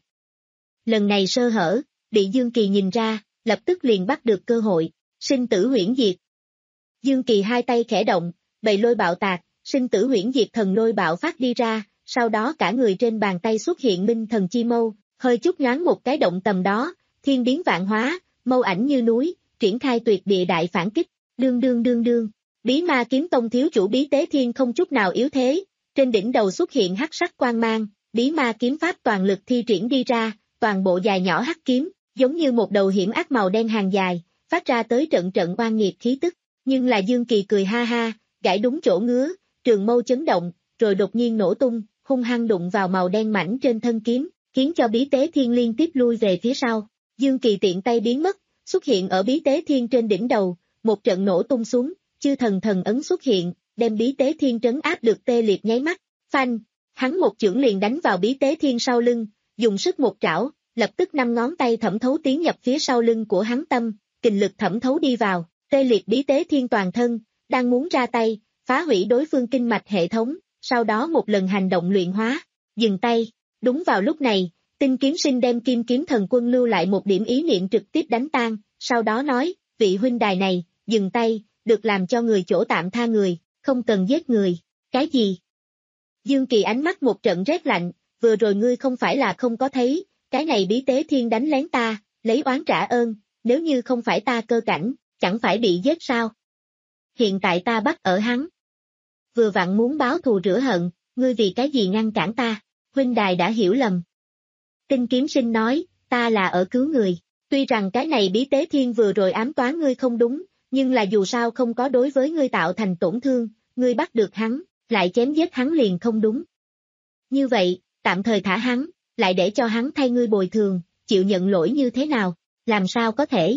Lần này sơ hở, bị Dương Kỳ nhìn ra, lập tức liền bắt được cơ hội, sinh tử huyễn diệt. Dương Kỳ hai tay khẽ động, bầy lôi bạo tạc, sinh tử huyễn diệt thần lôi bạo phát đi ra, sau đó cả người trên bàn tay xuất hiện minh thần chi mâu, hơi chút nhoáng một cái động tầm đó, thiên biến vạn hóa, mâu ảnh như núi, triển khai tuyệt địa đại phản kích, đương đương đương đương. Bí Ma Kiếm Tông thiếu chủ Bí Tế Thiên không chút nào yếu thế, trên đỉnh đầu xuất hiện hắc sắc quang mang, Bí Ma kiếm pháp toàn lực thi triển đi ra, toàn bộ dài nhỏ hắc kiếm, giống như một đầu hiểm ác màu đen hàng dài, phát ra tới trận trận oan nghiệt khí tức, nhưng là Dương Kỳ cười ha ha, gãi đúng chỗ ngứa, trường mâu chấn động, rồi đột nhiên nổ tung, hung hăng đụng vào màu đen mảnh trên thân kiếm, khiến cho Bí Tế Thiên liên tiếp lui về phía sau. Dương Kỳ tiện tay biến mất, xuất hiện ở Bí Tế Thiên trên đỉnh đầu, một trận nổ tung xuống, chư thần thần ấn xuất hiện, đem Bí Tế Thiên trấn áp được tê liệt nháy mắt, phanh, hắn một chưởng liền đánh vào Bí Tế Thiên sau lưng, dùng sức một trảo, lập tức năm ngón tay thẩm thấu tiến nhập phía sau lưng của hắn tâm, kình lực thẩm thấu đi vào, tê liệt Bí Tế Thiên toàn thân, đang muốn ra tay, phá hủy đối phương kinh mạch hệ thống, sau đó một lần hành động luyện hóa, dừng tay, đúng vào lúc này, Tinh Kiếm Sinh đem Kim Kiếm Thần Quân lưu lại một điểm ý niệm trực tiếp đánh tan, sau đó nói, vị huynh đài này, dừng tay, được làm cho người chỗ tạm tha người, không cần giết người, cái gì? Dương Kỳ ánh mắt một trận rét lạnh, vừa rồi ngươi không phải là không có thấy, cái này Bí Tế Thiên đánh lén ta, lấy oán trả ơn, nếu như không phải ta cơ cảnh, chẳng phải bị giết sao? Hiện tại ta bắt ở hắn. Vừa vặn muốn báo thù rửa hận, ngươi vì cái gì ngăn cản ta, huynh đài đã hiểu lầm. Tinh Kiếm Sinh nói, ta là ở cứu người, tuy rằng cái này Bí Tế Thiên vừa rồi ám toán ngươi không đúng, nhưng là dù sao không có đối với ngươi tạo thành tổn thương, ngươi bắt được hắn, lại chém giết hắn liền không đúng. Như vậy, tạm thời thả hắn, lại để cho hắn thay ngươi bồi thường, chịu nhận lỗi như thế nào, làm sao có thể.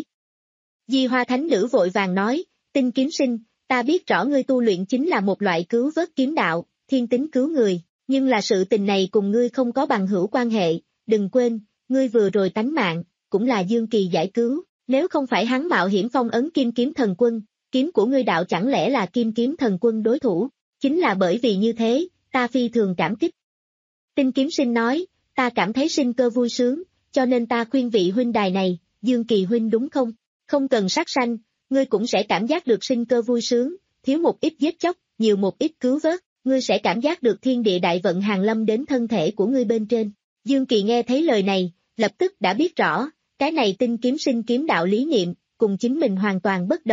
Di Hoa Thánh Nữ vội vàng nói, Tinh Kiếm Sinh, ta biết rõ ngươi tu luyện chính là một loại cứu vớt kiếm đạo, thiên tính cứu người, nhưng là sự tình này cùng ngươi không có bằng hữu quan hệ, đừng quên, ngươi vừa rồi tánh mạng, cũng là Dương Kỳ giải cứu, nếu không phải hắn mạo hiểm phong ấn Kim Kiếm Thần Quân, kiếm của ngươi đạo chẳng lẽ là Kim Kiếm Thần Quân đối thủ, chính là bởi vì như thế, ta phi thường cảm kích. Tinh Kiếm Sinh nói, ta cảm thấy sinh cơ vui sướng, cho nên ta khuyên vị huynh đài này, Dương Kỳ huynh đúng không? Không cần sát sanh, ngươi cũng sẽ cảm giác được sinh cơ vui sướng, thiếu một ít giết chóc, nhiều một ít cứu vớt, ngươi sẽ cảm giác được thiên địa đại vận hàng lâm đến thân thể của ngươi bên trên. Dương Kỳ nghe thấy lời này, lập tức đã biết rõ, cái này Tinh Kiếm Sinh kiếm đạo lý niệm, cùng chính mình hoàn toàn bất đồng,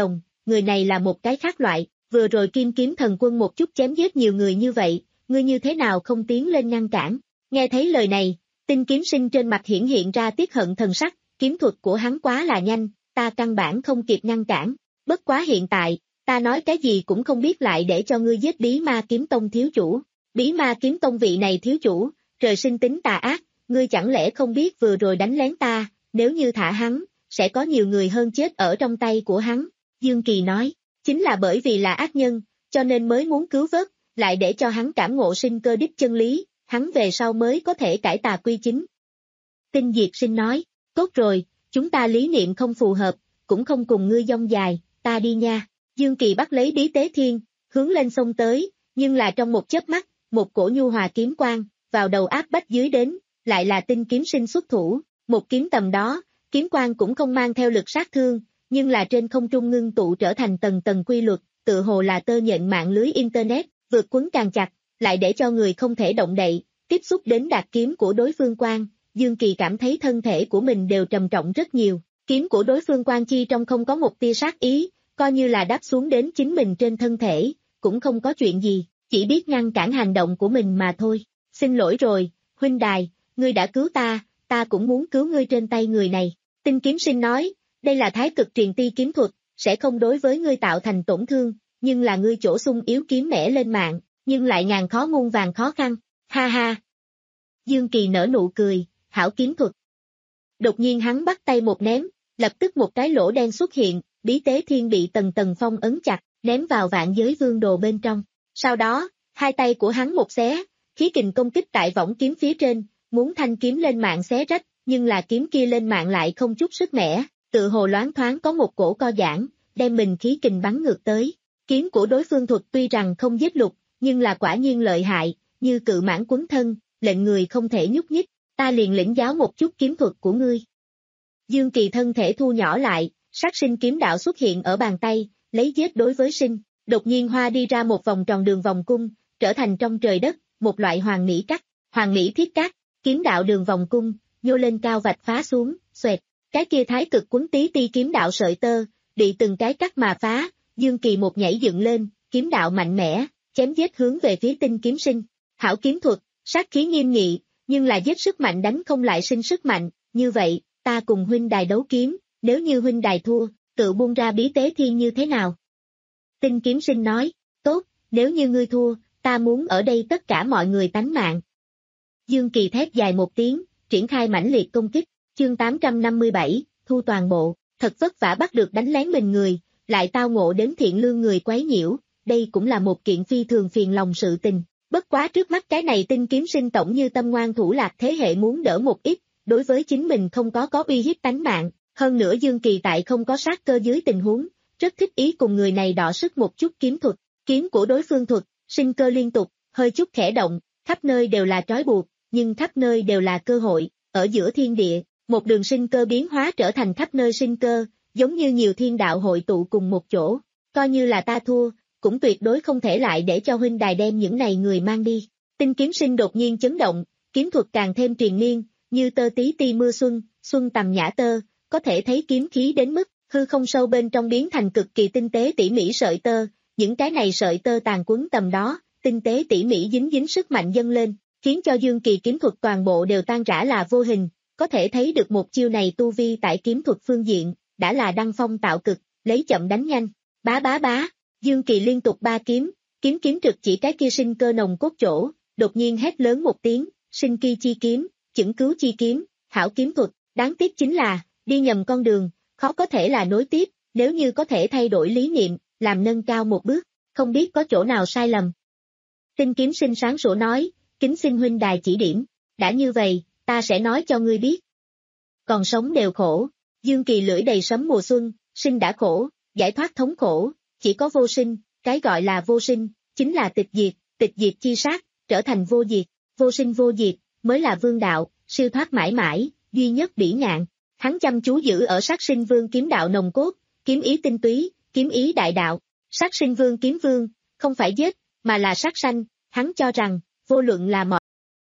người này là một cái khác loại, vừa rồi Kim Kiếm Thần Quân một chút chém giết nhiều người như vậy, ngươi như thế nào không tiến lên ngăn cản? Nghe thấy lời này, Tinh Kiếm Sinh trên mặt hiển hiện ra tiếc hận thần sắc, kiếm thuật của hắn quá là nhanh, ta căn bản không kịp ngăn cản, bất quá hiện tại, ta nói cái gì cũng không biết lại để cho ngươi giết Bí Ma Kiếm Tông thiếu chủ. Bí Ma Kiếm Tông vị này thiếu chủ, trời sinh tính tà ác, ngươi chẳng lẽ không biết vừa rồi đánh lén ta, nếu như thả hắn, sẽ có nhiều người hơn chết ở trong tay của hắn. Dương Kỳ nói, chính là bởi vì là ác nhân, cho nên mới muốn cứu vớt, lại để cho hắn cảm ngộ sinh cơ đích chân lý, hắn về sau mới có thể cải tà quy chính. Tinh Diệt Sinh nói, tốt rồi, chúng ta lý niệm không phù hợp, cũng không cùng ngươi dông dài, ta đi nha. Dương Kỳ bắt lấy Bí Tế Thiên, hướng lên sông tới, nhưng là trong một chớp mắt, một cổ nhu hòa kiếm quang, vào đầu áp bách dưới đến, lại là Tinh Kiếm Sinh xuất thủ, một kiếm tầm đó, kiếm quang cũng không mang theo lực sát thương, nhưng là trên không trung ngưng tụ trở thành tầng tầng quy luật, tự hồ là tơ nhện mạng lưới internet, vượt quấn càng chặt, lại để cho người không thể động đậy, tiếp xúc đến đạt kiếm của đối phương quang, Dương Kỳ cảm thấy thân thể của mình đều trầm trọng rất nhiều, kiếm của đối phương quang chi trong không có một tia sát ý, coi như là đáp xuống đến chính mình trên thân thể, cũng không có chuyện gì, chỉ biết ngăn cản hành động của mình mà thôi. Xin lỗi rồi, huynh đài, ngươi đã cứu ta, ta cũng muốn cứu ngươi trên tay người này. Tinh Kiếm Sinh nói, đây là thái cực truyền ti kiếm thuật, sẽ không đối với ngươi tạo thành tổn thương, nhưng là ngươi chỗ sung yếu kiếm mẻ lên mạng, nhưng lại ngàn khó muôn vàng khó khăn, ha ha. Dương Kỳ nở nụ cười, hảo kiếm thuật. Đột nhiên hắn bắt tay một ném, lập tức một cái lỗ đen xuất hiện, Bí Tế Thiên bị tầng tầng phong ấn chặt, ném vào Vạn Giới Vương Đồ bên trong. Sau đó, hai tay của hắn một xé, khí kình công kích tại võng kiếm phía trên, muốn thanh kiếm lên mạng xé rách, nhưng là kiếm kia lên mạng lại không chút sức mẻ, tự hồ loáng thoáng có một cổ co giãn, đem mình khí kình bắn ngược tới. Kiếm của đối phương thuật tuy rằng không giết lục, nhưng là quả nhiên lợi hại, như cự mãn quấn thân, lệnh người không thể nhúc nhích, ta liền lĩnh giáo một chút kiếm thuật của ngươi. Dương Kỳ thân thể thu nhỏ lại, sát sinh kiếm đạo xuất hiện ở bàn tay, lấy giết đối với sinh, đột nhiên hoa đi ra một vòng tròn đường vòng cung, trở thành trong trời đất, một loại hoàng mỹ cắt, hoàng mỹ thiết cắt, kiếm đạo đường vòng cung, nhô lên cao vạch phá xuống, xoẹt, cái kia thái cực quấn tí ti kiếm đạo sợi tơ, bị từng cái cắt mà phá, Dương Kỳ một nhảy dựng lên, kiếm đạo mạnh mẽ, chém giết hướng về phía Tinh Kiếm Sinh. Hảo kiếm thuật, sát khí nghiêm nghị, nhưng là giết sức mạnh đánh không lại sinh sức mạnh, như vậy, ta cùng huynh đài đấu kiếm, nếu như huynh đài thua, tự buông ra Bí Tế Thiên như thế nào? Tinh Kiếm Sinh nói, tốt, nếu như ngươi thua, ta muốn ở đây tất cả mọi người tánh mạng. Dương Kỳ thét dài một tiếng, triển khai mãnh liệt công kích, chương tám trăm năm mươi bảy, thu toàn bộ, thật vất vả bắt được đánh lén mình người, lại tao ngộ đến thiện lương người quấy nhiễu, đây cũng là một kiện phi thường phiền lòng sự tình. Bất quá trước mắt cái này Tinh Kiếm Sinh tổng như tâm ngoan thủ lạc thế hệ muốn đỡ một ít, đối với chính mình không có có uy hiếp tánh mạng, hơn nữa Dương Kỳ tại không có sát cơ dưới tình huống, rất thích ý cùng người này đọ sức một chút kiếm thuật, kiếm của đối phương thuật, sinh cơ liên tục, hơi chút khẽ động, khắp nơi đều là trói buộc, nhưng khắp nơi đều là cơ hội, ở giữa thiên địa, một đường sinh cơ biến hóa trở thành khắp nơi sinh cơ, giống như nhiều thiên đạo hội tụ cùng một chỗ, coi như là ta thua, cũng tuyệt đối không thể lại để cho huynh đài đem những này người mang đi. Tinh Kiếm Sinh đột nhiên chấn động, kiếm thuật càng thêm triền miên, như tơ tí ti mưa xuân, xuân tầm nhã tơ, có thể thấy kiếm khí đến mức, hư không sâu bên trong biến thành cực kỳ tinh tế tỉ mỉ sợi tơ, những cái này sợi tơ tàn quấn tầm đó, tinh tế tỉ mỉ dính dính sức mạnh dâng lên, khiến cho Dương Kỳ kiếm thuật toàn bộ đều tan rã là vô hình, có thể thấy được một chiêu này tu vi tại kiếm thuật phương diện, đã là đăng phong tạo cực, lấy chậm đánh nhanh, bá bá bá, Dương Kỳ liên tục ba kiếm, kiếm kiếm trực chỉ cái kia sinh cơ nồng cốt chỗ, đột nhiên hét lớn một tiếng, sinh kỳ chi kiếm, chững cứu chi kiếm, hảo kiếm thuật, đáng tiếc chính là, đi nhầm con đường, khó có thể là nối tiếp, nếu như có thể thay đổi lý niệm, làm nâng cao một bước, không biết có chỗ nào sai lầm. Tinh Kiếm Sinh sáng sủa nói, kính xin huynh đài chỉ điểm, đã như vậy, ta sẽ nói cho ngươi biết. Còn sống đều khổ, Dương Kỳ lưỡi đầy sấm mùa xuân, sinh đã khổ, giải thoát thống khổ, chỉ có vô sinh, cái gọi là vô sinh, chính là tịch diệt, tịch diệt chi sát, trở thành vô diệt, vô sinh vô diệt, mới là vương đạo, siêu thoát mãi mãi, duy nhất bỉ ngạn. Hắn chăm chú giữ ở sát sinh vương kiếm đạo nồng cốt, kiếm ý tinh túy, kiếm ý đại đạo, sát sinh vương kiếm vương, không phải giết, mà là sát sanh, hắn cho rằng, vô luận là mọi.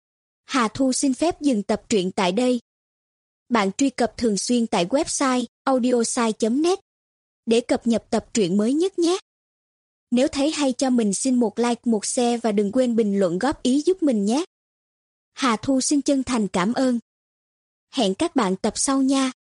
Hà Thu xin phép dừng tập truyện tại đây. Bạn truy cập thường xuyên tại website audiosai chấm net để cập nhật tập truyện mới nhất nhé. Nếu thấy hay cho mình xin một like, một share và đừng quên bình luận góp ý giúp mình nhé. Hà Thu xin chân thành cảm ơn. Hẹn các bạn tập sau nha.